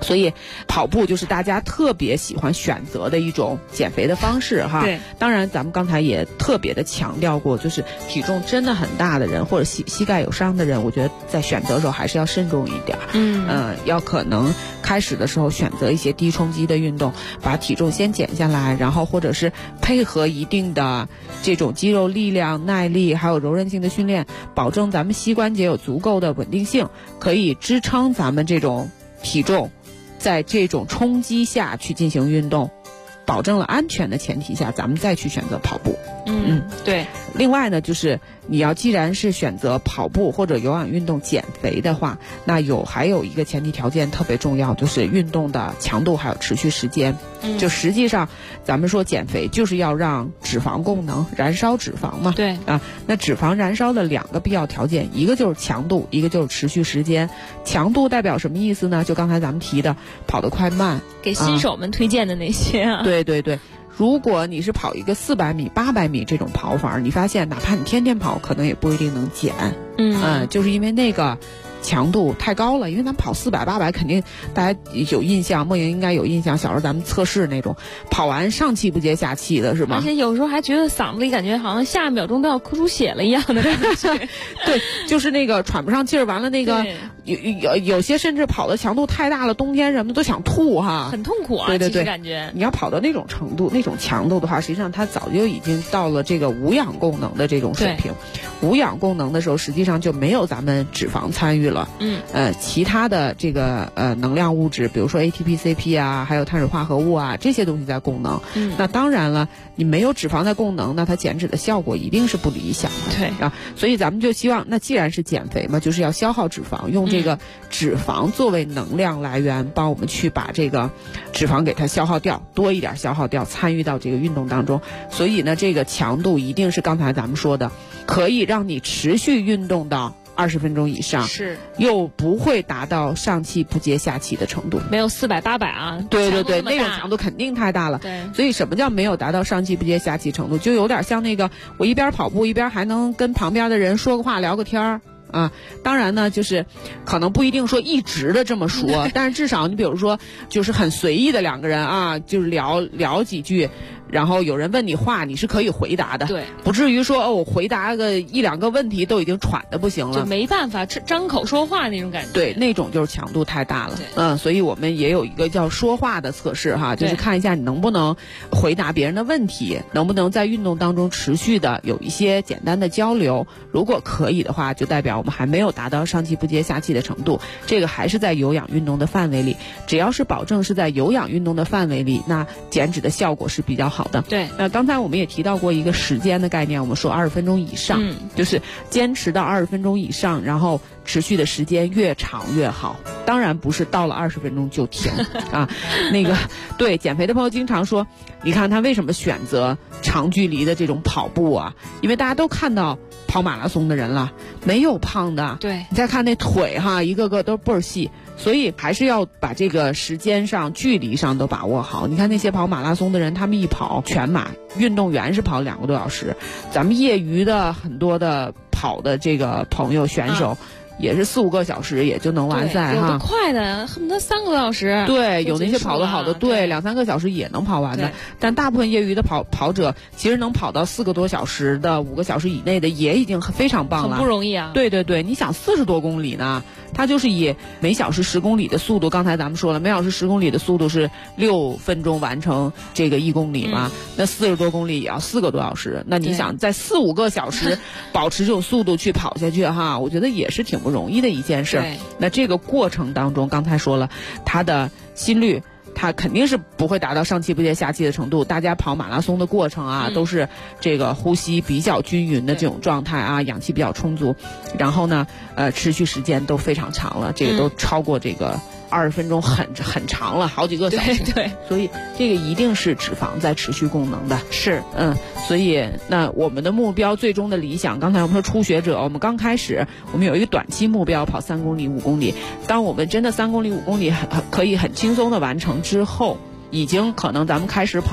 所以跑步就是大家特别喜欢选择的一种减肥的方式哈。 对， 当然咱们刚才也特别的强调过，就是体重真的很大的人或者膝盖有伤的人，我觉得在选择的时候还是要慎重一点。要可能开始的时候选择一些低冲击的运动，把体重先减下来，然后或者是配合一定的这种肌肉力量、耐力还有柔韧性的训练，保证咱们膝关节有足够的稳定性，可以支撑咱们这种体重在这种冲击下去进行运动，保证了安全的前提下，咱们再去选择跑步。 对。 另外呢，就是既然是选择跑步或者有氧运动减肥的话，那还有一个前提条件特别重要，就是运动的强度还有持续时间。就实际上咱们说减肥就是要让脂肪供能，燃烧脂肪嘛。 对啊，那脂肪燃烧的2个必要条件，一个就是强度，一个就是持续时间。强度代表什么意思呢？就刚才咱们提的跑得快慢， 给新手们推荐的那些啊。 对对对。如果你是跑一个400米、800米这种跑法，你发现哪怕你天天跑，可能也不一定能减。就是因为那个强度太高了，因为咱们跑400、800，肯定大家有印象，梦莹应该有印象，小时候咱们测试那种跑完上气不接下气的是吧？ 而且有时候还觉得嗓子里感觉好像下1秒钟都要哭出血了一样的感觉。 对，就是那个喘不上气儿，完了那个有些甚至跑的强度太大了，冬天什么都想吐哈， 很痛苦啊。 对对对， 其实感觉你要跑到那种程度、那种强度的话，实际上它早就已经到了这个无氧功能的这种水平。无氧功能的时候，实际上就没有咱们脂肪参与了。其他的这个能量物质，比如说 ATP、CP 啊，还有碳水化合物啊，这些东西在供能。那当然了，你没有脂肪在供能，那它减脂的效果一定是不理想的。 对啊，所以咱们就希望，那既然是减肥嘛，就是要消耗脂肪，用这个脂肪作为能量来源，帮我们去把这个脂肪给它消耗掉，多一点消耗掉，参与到这个运动当中。所以呢，这个强度一定是刚才咱们说的，可以让你持续运动到20分钟以上， 是又不会达到上气不接下气的程度， 没有400、800啊。 对对对，那种强度肯定太大了。 对， 所以什么叫没有达到上气不接下气程度？就有点像那个我一边跑步一边还能跟旁边的人说个话聊个天儿。当然呢，就是可能不一定说一直的这么说，但是至少你比如说，就是很随意的2个人啊，就是聊几句，然后有人问你话，你是可以回答的， 对， 不至于说我回答个1、2个问题都已经喘得不行了， 就没办法张口说话那种感觉。 对，那种就是强度太大了。所以我们也有一个叫说话的测试哈，就是看一下你能不能回答别人的问题，能不能在运动当中持续的有一些简单的交流。如果可以的话，就代表我们还没有达到上气不接下气的程度，这个还是在有氧运动的范围里。只要是保证是在有氧运动的范围里，那减脂的效果是比较好的。 对， 那刚才我们也提到过一个时间的概念，我们说20分钟以上，就是坚持到20分钟以上，然后持续的时间越长越好。当然不是到了20分钟就停啊。那个对减肥的朋友经常说，你看他为什么选择长距离的这种跑步啊？因为大家都看到跑马拉松的人了，没有胖的。 对， 你再看那腿哈，一个个都倍儿细。所以还是要把这个时间上、距离上都把握好。你看那些跑马拉松的人，他们一跑全马，运动员是跑2个多小时，咱们业余的很多的跑的这个朋友选手。也是4、5个小时也就能完赛哈， 有的快的恨不得3个多小时。 对，有那些跑得好的，对，2、3个小时也能跑完的。但大部分业余的跑者，其实能跑到4个多小时的、5个小时以内的，也已经非常棒了， 很不容易啊。 对对对，你想40多公里呢，它就是以每小时10公里的速度，刚才咱们说了，每小时10公里的速度是6分钟完成这个1公里嘛，那40多公里也要4个多小时。那你想在4、5个小时保持这种速度去跑下去哈，我觉得也是挺不容易的一件事。那这个过程当中，刚才说了，他的心率它肯定是不会达到上气不接下气的程度。大家跑马拉松的过程啊，都是这个呼吸比较均匀的这种状态啊，氧气比较充足，然后呢，持续时间都非常长了，这个都超过这个20分钟很长了，好几个小时。 对， 所以这个一定是脂肪在持续供能的。 是， 所以那我们的目标最终的理想，刚才我们说初学者，我们刚开始，我们有一个短期目标，跑3公里、5公里。当我们真的3公里、5公里可以很轻松的完成之后，已经可能咱们开始跑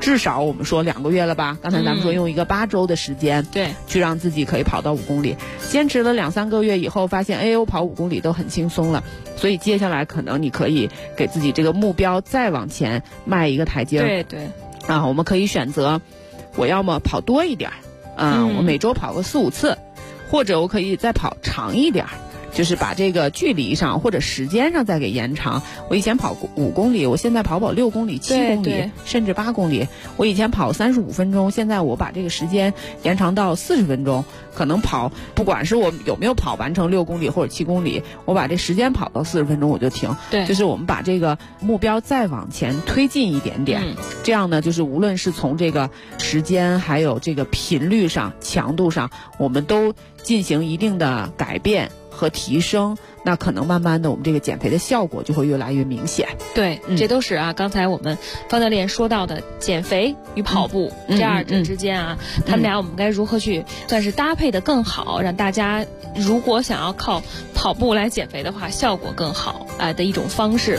至少我们说2个月了吧？刚才咱们说用一个8周的时间， 对， 去让自己可以跑到5公里。坚持了2-3个月以后，发现我跑5公里都很轻松了，所以接下来可能你可以给自己这个目标再往前迈一个台阶。 对对。 我们可以选择，我要么跑多一点，我每周跑个4-5次，或者我可以再跑长一点。就是把这个距离上或者时间上再给延长。我以前跑5公里，我现在跑6公里、7公里，甚至8公里。我以前跑35分钟，现在我把这个时间延长到40分钟。可能跑，不管是我有没有跑完成6公里或者7公里，我把这时间跑到40分钟我就停。 对， 就是我们把这个目标再往前推进一点点。这样呢，就是无论是从这个时间还有这个频率上、强度上，我们都进行一定的改变和提升，那可能慢慢的我们这个减肥的效果就会越来越明显。 对，这都是刚才我们方教练说到的减肥与跑步这二者之间他们俩我们该如何去算是搭配的更好，让大家如果想要靠跑步来减肥的话，效果更好的一种方式。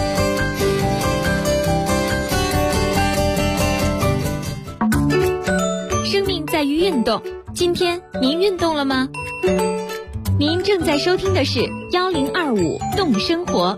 生命在于运动，今天您运动了吗？您正在收听的是1025动生活。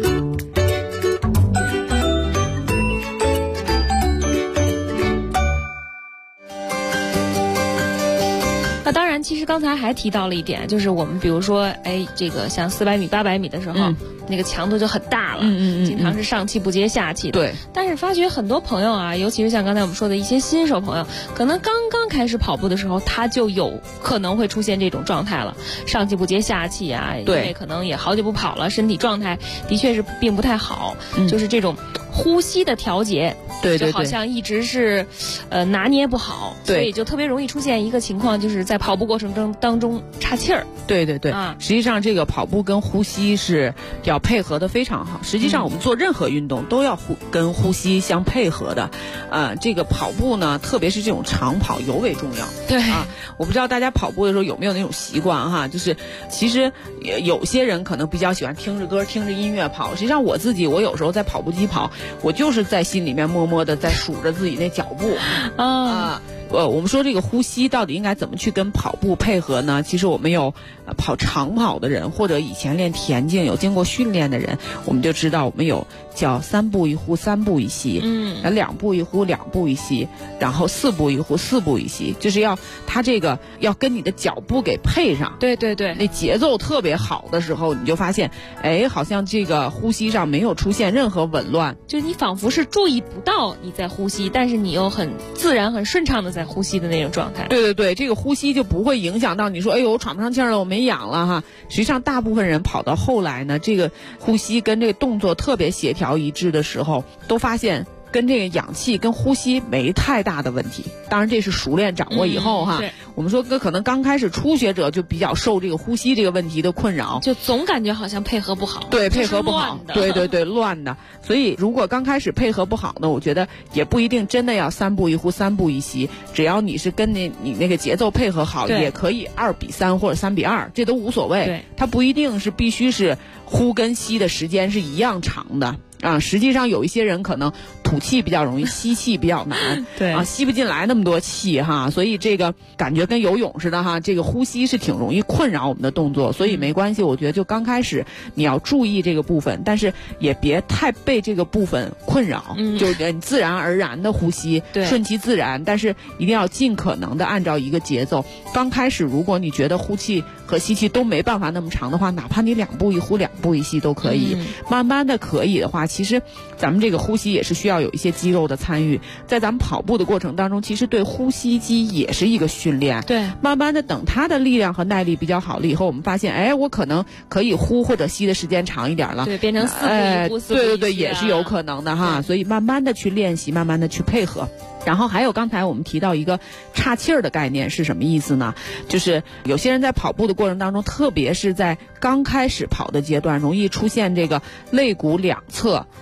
那当然，其实刚才还提到了一点，就是我们比如说，这个像400米、800米的时候，那个强度就很大了，经常是上气不接下气的。 对。 但是发觉很多朋友尤其是像刚才我们说的一些新手朋友，可能刚刚开始跑步的时候，他就有可能会出现这种状态了，上气不接下气因为可能也好久不跑了，身体状态的确是并不太好，就是这种呼吸的调节。 对， 就好像一直是，拿捏不好，所以就特别容易出现一个情况，就是在跑步过程当中岔气儿。 对实际上这个跑步跟呼吸是要配合的非常好。实际上我们做任何运动都要跟呼吸相配合的，这个跑步呢，特别是这种长跑尤为重要。 对我不知道大家跑步的时候有没有那种习惯就是其实有些人可能比较喜欢听着歌、听着音乐跑。实际上我有时候在跑步机跑，我就是在心里面默默的在数着自己那脚步我们说这个呼吸到底应该怎么去跟跑步配合呢？其实我们有跑长跑的人，或者以前练田径有经过训练的人，我们就知道我们有叫3步一呼3步一吸，2步一呼2步一吸，然后4步一呼4步一吸，就是它这个要跟你的脚步给配上。 对， 那节奏特别好的时候，你就发现好像这个呼吸上没有出现任何紊乱， 就是你仿佛是注意不到你在呼吸，但是你又很自然很顺畅的在呼吸的那种状态。 对，这个呼吸就不会影响到你说我喘不上气儿了，我没氧了实际上大部分人跑到后来呢，这个呼吸跟这个动作特别协调一致的时候，都发现跟这个氧气跟呼吸没太大的问题。当然这是熟练掌握以后我们说可能刚开始初学者就比较受这个呼吸这个问题的困扰， 就总感觉好像配合不好。 对，配合不好，对，乱的。所以如果刚开始配合不好呢，我觉得也不一定真的要3步一呼3步一吸，只要你是跟你那个节奏配合好，也可以2比3或者3比2，这都无所谓。 对， 它不一定是必须是呼跟吸的时间是一样长的。实际上有一些人可能吐气比较容易，吸气比较难对吸不进来那么多气所以这个感觉跟游泳似的这个呼吸是挺容易困扰我们的动作。所以没关系，我觉得就刚开始你要注意这个部分，但是也别太被这个部分困扰，就你自然而然的呼吸，顺其自然，但是一定要尽可能的按照一个节奏。刚开始如果你觉得呼气和吸气都没办法那么长的话，哪怕你2步一呼2步一吸都可以，慢慢的可以的话，其实咱们这个呼吸也是需要有一些肌肉的参与，在咱们跑步的过程当中，其实对呼吸肌也是一个训练。 对， 慢慢的等它的力量和耐力比较好了以后，我们发现我可能可以呼或者吸的时间长一点了， 对，变成4步一呼4步一吸对，也是有可能的所以慢慢的去练习，慢慢的去配合。然后还有刚才我们提到一个岔气儿的概念是什么意思呢？就是有些人在跑步的过程当中，特别是在刚开始跑的阶段，容易出现这个肋骨两侧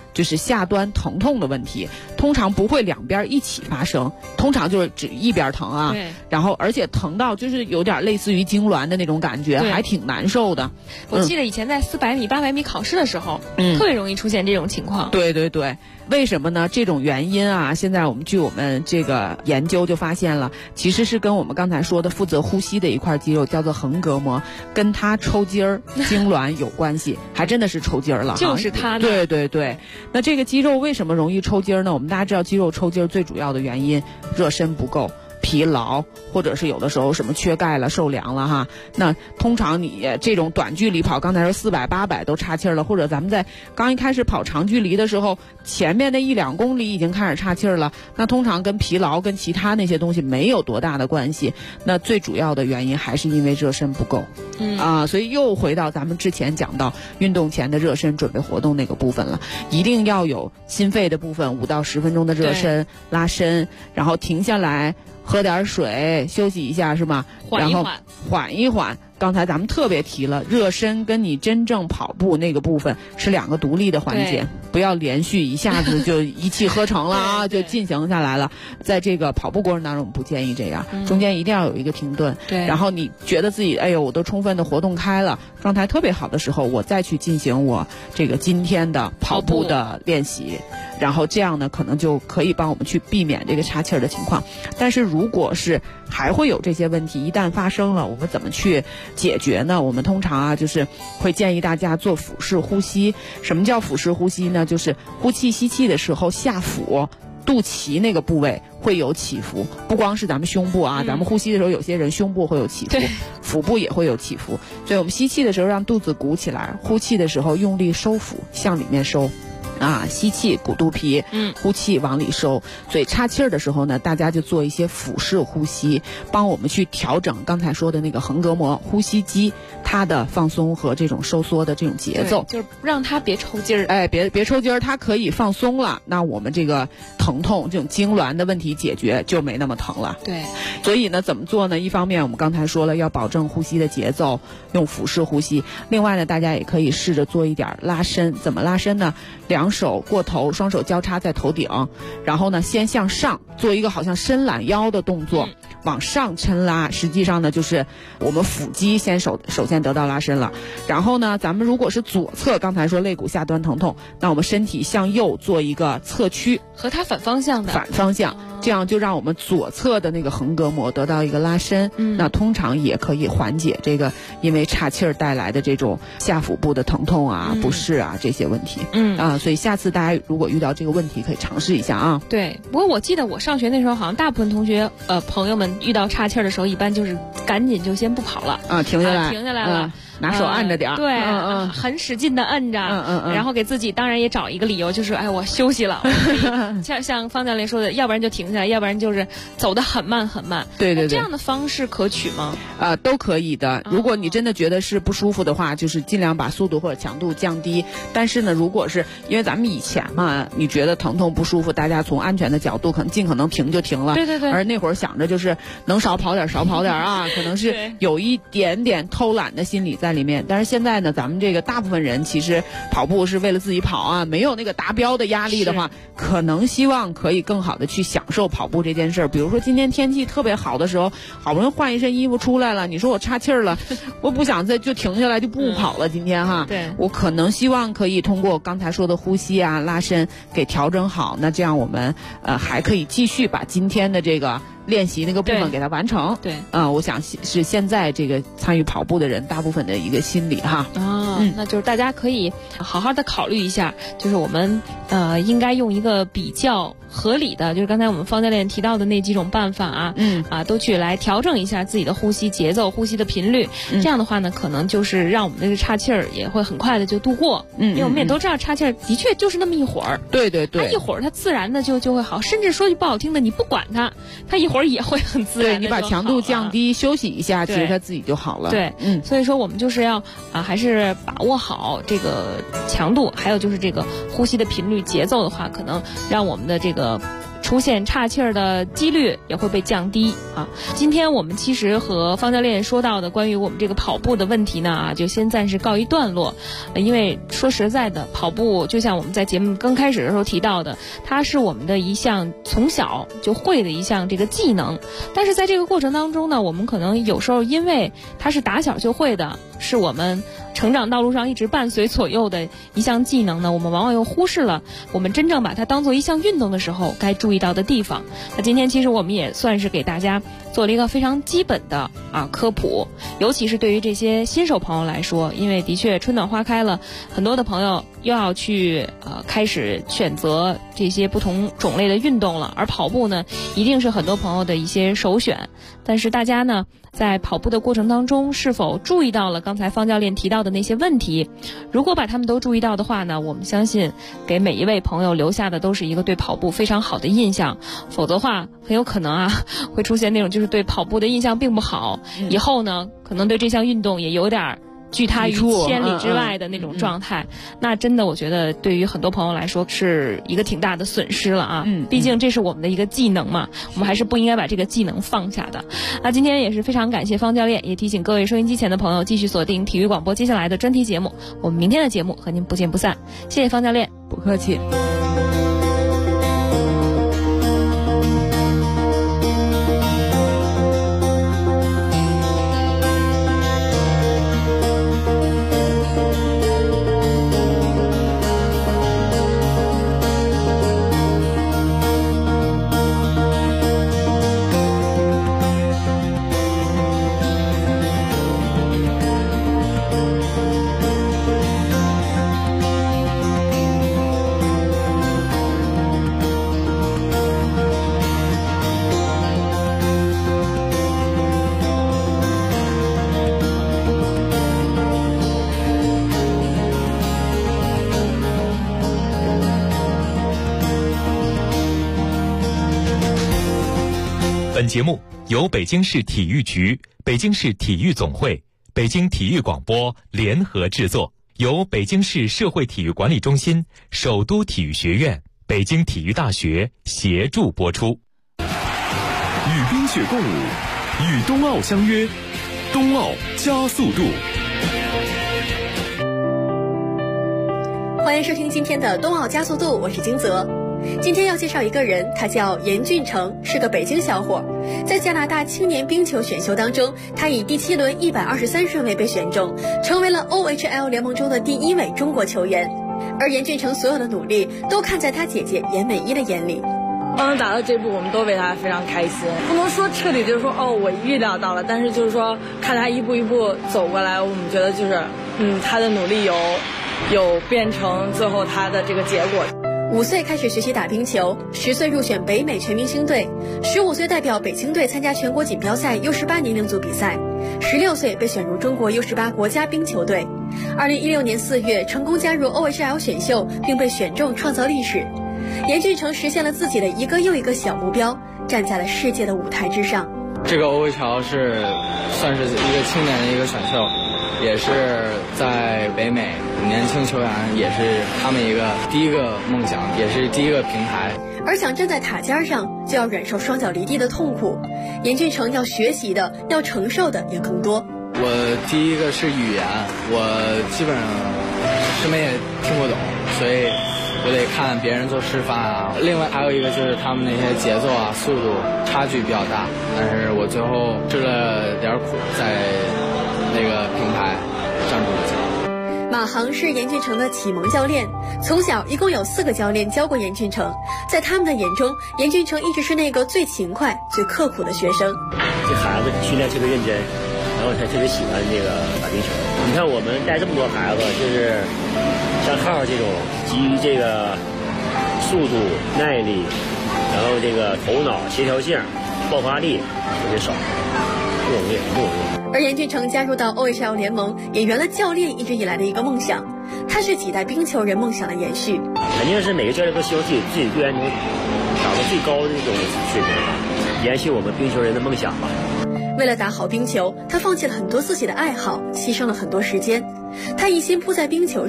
就是下端疼痛的问题，通常不会两边一起发生，通常就是只一边疼啊。 对。 然后而且疼到就是有点类似于痉挛的那种感觉，还挺难受的。 我记得以前在400米、800米考试的时候，特别容易出现这种情况。 对对对。为什么呢？这种原因啊，现在据我们这个研究就发现了，其实是跟我们刚才说的负责呼吸的一块肌肉叫做横膈膜，跟它抽筋儿、痉挛有关系，还真的是抽筋儿了。 就是它呢。 对对对。那这个肌肉为什么容易抽筋儿呢？我们大家知道，肌肉抽筋儿最主要的原因，热身不够。疲劳，或者是有的时候什么缺钙了、受凉了哈。那通常你这种短距离跑，刚才说400、800都岔气儿了，或者咱们在刚一开始跑长距离的时候，前面那1-2公里已经开始岔气儿了，那通常跟疲劳跟其他那些东西没有多大的关系。那最主要的原因还是因为热身不够。所以又回到咱们之前讲到运动前的热身准备活动那个部分了，一定要有心肺的部分5到10分钟的热身拉伸，然后停下来喝点水休息一下是吗？然后缓一缓。刚才咱们特别提了，热身跟你真正跑步那个部分是2个独立的环节，不要连续一下子就一气呵成了啊，就进行下来了。在这个跑步过程当中，我们不建议这样，中间一定要有一个停顿。 对。 然后你觉得自己我都充分的活动开了，状态特别好的时候，我再去进行我这个今天的跑步的练习。然后这样呢，可能就可以帮我们去避免这个岔气儿的情况。但是如果是还会有这些问题，一旦发生了，我们怎么去解决呢？我们通常就是会建议大家做腹式呼吸。什么叫腹式呼吸呢？就是呼气吸气的时候，下腹肚脐那个部位会有起伏，不光是咱们胸部啊，咱们呼吸的时候有些人胸部会有起伏，腹部也会有起伏。所以我们吸气的时候让肚子鼓起来，呼气的时候用力收腹，向里面收。吸气鼓肚皮，呼气往里收。所以岔气儿的时候呢，大家就做一些腹式呼吸，帮我们去调整刚才说的那个横膈膜呼吸肌它的放松和这种收缩的这种节奏， 就是让它别抽筋儿。 别抽筋儿，它可以放松了，那我们这个疼痛这种痉挛的问题解决就没那么疼了。 对。 所以呢，怎么做呢？一方面我们刚才说了要保证呼吸的节奏，用腹式呼吸。另外呢，大家也可以试着做一点拉伸。怎么拉伸呢？2手过头，双手交叉在头顶，然后呢先向上做一个好像伸懒腰的动作，往上抻拉。实际上呢就是我们腹肌首先得到拉伸了。然后呢咱们如果是左侧，刚才说肋骨下端疼痛，那我们身体向右做一个侧屈， 和它反方向， 这样就让我们左侧的那个横膈膜得到一个拉伸。那通常也可以缓解这个因为岔气儿带来的这种下腹部的疼痛啊、不适啊这些问题。所以下次大家如果遇到这个问题可以尝试一下啊。 对，不过我记得我上学那时候好像大部分同学朋友们遇到岔气儿的时候，一般就是赶紧就先不跑了停下来了。 拿手按着点对，很使劲的摁着，然后给自己当然也找一个理由，就是我休息了。像方教练说的，要不然就停下来，要不然就是走得很慢很慢。 对， 这样的方式可取吗？ 都可以的。如果你真的觉得是不舒服的话，就是尽量把速度或者强度降低。但是呢，如果是因为咱们以前嘛，你觉得疼痛不舒服，大家从安全的角度可能尽可能停就停了。 对。 而那会儿想着就是能少跑点啊，可能是有一点点偷懒的心理在里面。但是现在呢，咱们这个大部分人其实跑步是为了自己跑啊，没有那个达标的压力的话，可能希望可以更好的去享受跑步这件事儿。比如说今天天气特别好的时候，好不容易换一身衣服出来了，你说我岔气儿了，我不想再就停下来就不跑了。今天对， 我可能希望可以通过刚才说的呼吸啊、拉伸给调整好，那这样我们还可以继续把今天的这个练习那个部分给它完成。 对， 我想是现在这个参与跑步的人大部分的一个心理哈。 那就是大家可以好好的考虑一下，就是我们应该用一个比较合理的，就是刚才我们方教练提到的那几种办法啊，都去来调整一下自己的呼吸节奏、呼吸的频率。这样的话呢，可能就是让我们这个岔气儿也会很快的就度过。因为我们也都知道岔气儿的确就是那么一会儿。 对， 它一会儿它自然的就会好，甚至说句不好听的，你不管它一会儿也会很自然的。 对，你把强度降低，休息一下，其实它自己就好了。 对，所以说我们就是要还是把握好这个强度，还有就是这个呼吸的频率节奏的话，可能让我们的这个出现岔气儿的几率也会被降低啊。今天我们其实和方教练说到的关于我们这个跑步的问题呢就先暂时告一段落，因为说实在的，跑步就像我们在节目刚开始的时候提到的，它是我们的一项从小就会的一项这个技能，但是在这个过程当中呢，我们可能有时候因为它是打小就会的，是我们成长道路上一直伴随左右的一项技能呢，我们往往又忽视了我们真正把它当做一项运动的时候该注意到的地方。那今天其实我们也算是给大家做了一个非常基本的科普，尤其是对于这些新手朋友来说，因为的确春暖花开了，很多的朋友又要去开始选择这些不同种类的运动了，而跑步呢一定是很多朋友的一些首选。但是大家呢在跑步的过程当中是否注意到了刚才方教练提到的那些问题？如果把他们都注意到的话呢，我们相信给每一位朋友留下的都是一个对跑步非常好的印象，否则的话很有可能会出现那种就是对跑步的印象并不好，以后呢可能对这项运动也有点拒他于千里之外的那种状态，那真的我觉得对于很多朋友来说是一个挺大的损失了毕竟这是我们的一个技能嘛，我们还是不应该把这个技能放下的。那今天也是非常感谢方教练，也提醒各位收音机前的朋友继续锁定体育广播接下来的专题节目，我们明天的节目和您不见不散。谢谢方教练。 不客气。 本节目由北京市体育局、北京市体育总会、北京体育广播联合制作，由北京市社会体育管理中心、首都体育学院、北京体育大学协助播出。 与冰雪共舞，与冬奥相约，冬奥加速度。 欢迎收听今天的冬奥加速度，我是金泽。今天要介绍一个人，他叫严俊成，是个北京小伙。在加拿大青年冰球选秀当中，他以第7轮123顺位被选中，成为了 OHL 联盟中的第1位中国球员。而严俊成所有的努力都看在他姐姐严美一的眼里。 能达到这步，我们都为他非常开心。不能说彻底就是说我预料到了，但是就是说看他一步一步走过来，我们觉得就是他的努力有变成最后他的这个结果。 5岁开始学习打冰球，10岁入选北美全明星队，15岁代表北青队参加全国锦标赛 U18 年龄组比赛，16岁被选入中国 U18 国家冰球队。2016年4月成功加入 OHL 选秀，并被选中创造历史。严俊成实现了自己的一个又一个小目标，站在了世界的舞台之上。 这个 OHL 是算是一个青年的一个选秀，也是在北美年轻球员也是他们一个第一个梦想，也是第一个平台。 而想站在塔尖上，就要忍受双脚离地的痛苦。严俊成要学习的、要承受的也更多。 我第一个是语言，我基本上什么也听不懂，所以我得看别人做示范啊。另外还有一个就是他们那些节奏啊、速度差距比较大，但是我最后吃了点苦，在那个平台站住了脚。 马航是严俊成的启蒙教练，从小一共有4个教练教过严俊成，在他们的眼中，严俊成一直是那个最勤快、最刻苦的学生。 这孩子训练特别认真，然后他特别喜欢这个打冰球。你看我们带这么多孩子，就是像浩这种基于这个速度、耐力，然后这个头脑协调性、爆发力特别少，不容易，不容易。 而严俊成加入到 OHL 联盟，也圆了教练一直以来的一个梦想，他是几代冰球人梦想的延续。 肯定是每个教练都希望自己队员能打到最高的这种水平，延续我们冰球人的梦想吧。 为了打好冰球，他放弃了很多自己的爱好，牺牲了很多时间。他一心扑在冰球上，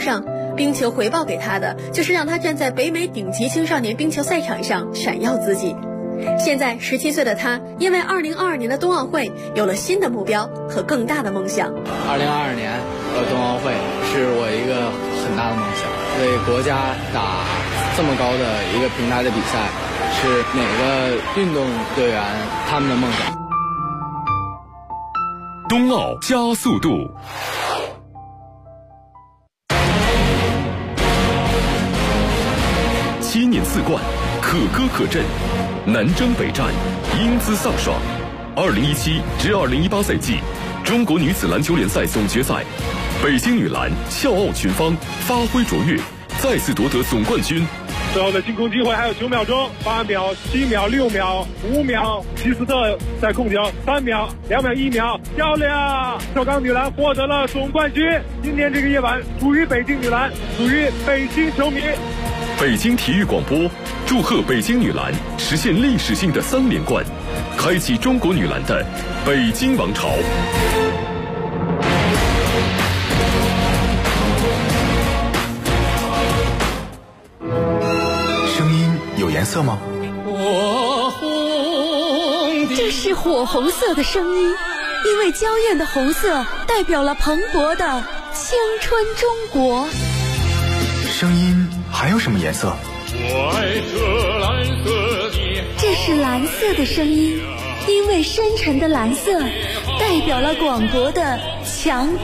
冰球回报给他的就是让他站在北美顶级青少年冰球赛场上闪耀自己。现在17岁的他，因为2022年的冬奥会有了新的目标和更大的梦想。 2022年冬奥会是我一个很大的梦想，为国家打这么高的一个平台的比赛，是每个运动队员他们的梦想。 冬奥加速度。7年4冠，可歌可阵，南征北战，英姿飒爽。2017至2018赛季中国女子篮球联赛总决赛，北京女篮笑傲群芳，发挥卓越，再次夺得总冠军。 最后的进攻机会还有9秒钟，8秒、7秒、6秒、5秒，齐斯特在控球，3秒、2秒、1秒，漂亮！首钢女篮获得了总冠军。今天这个夜晚属于北京女篮，属于北京球迷。 北京体育广播祝贺北京女篮实现历史性的3连冠，开启中国女篮的北京王朝。 声音有颜色吗？ 这是火红色的声音，因为娇艳的红色代表了蓬勃的青春中国。 声音还有什么颜色？ 这是蓝色的声音，因为深沉的蓝色代表了广博的强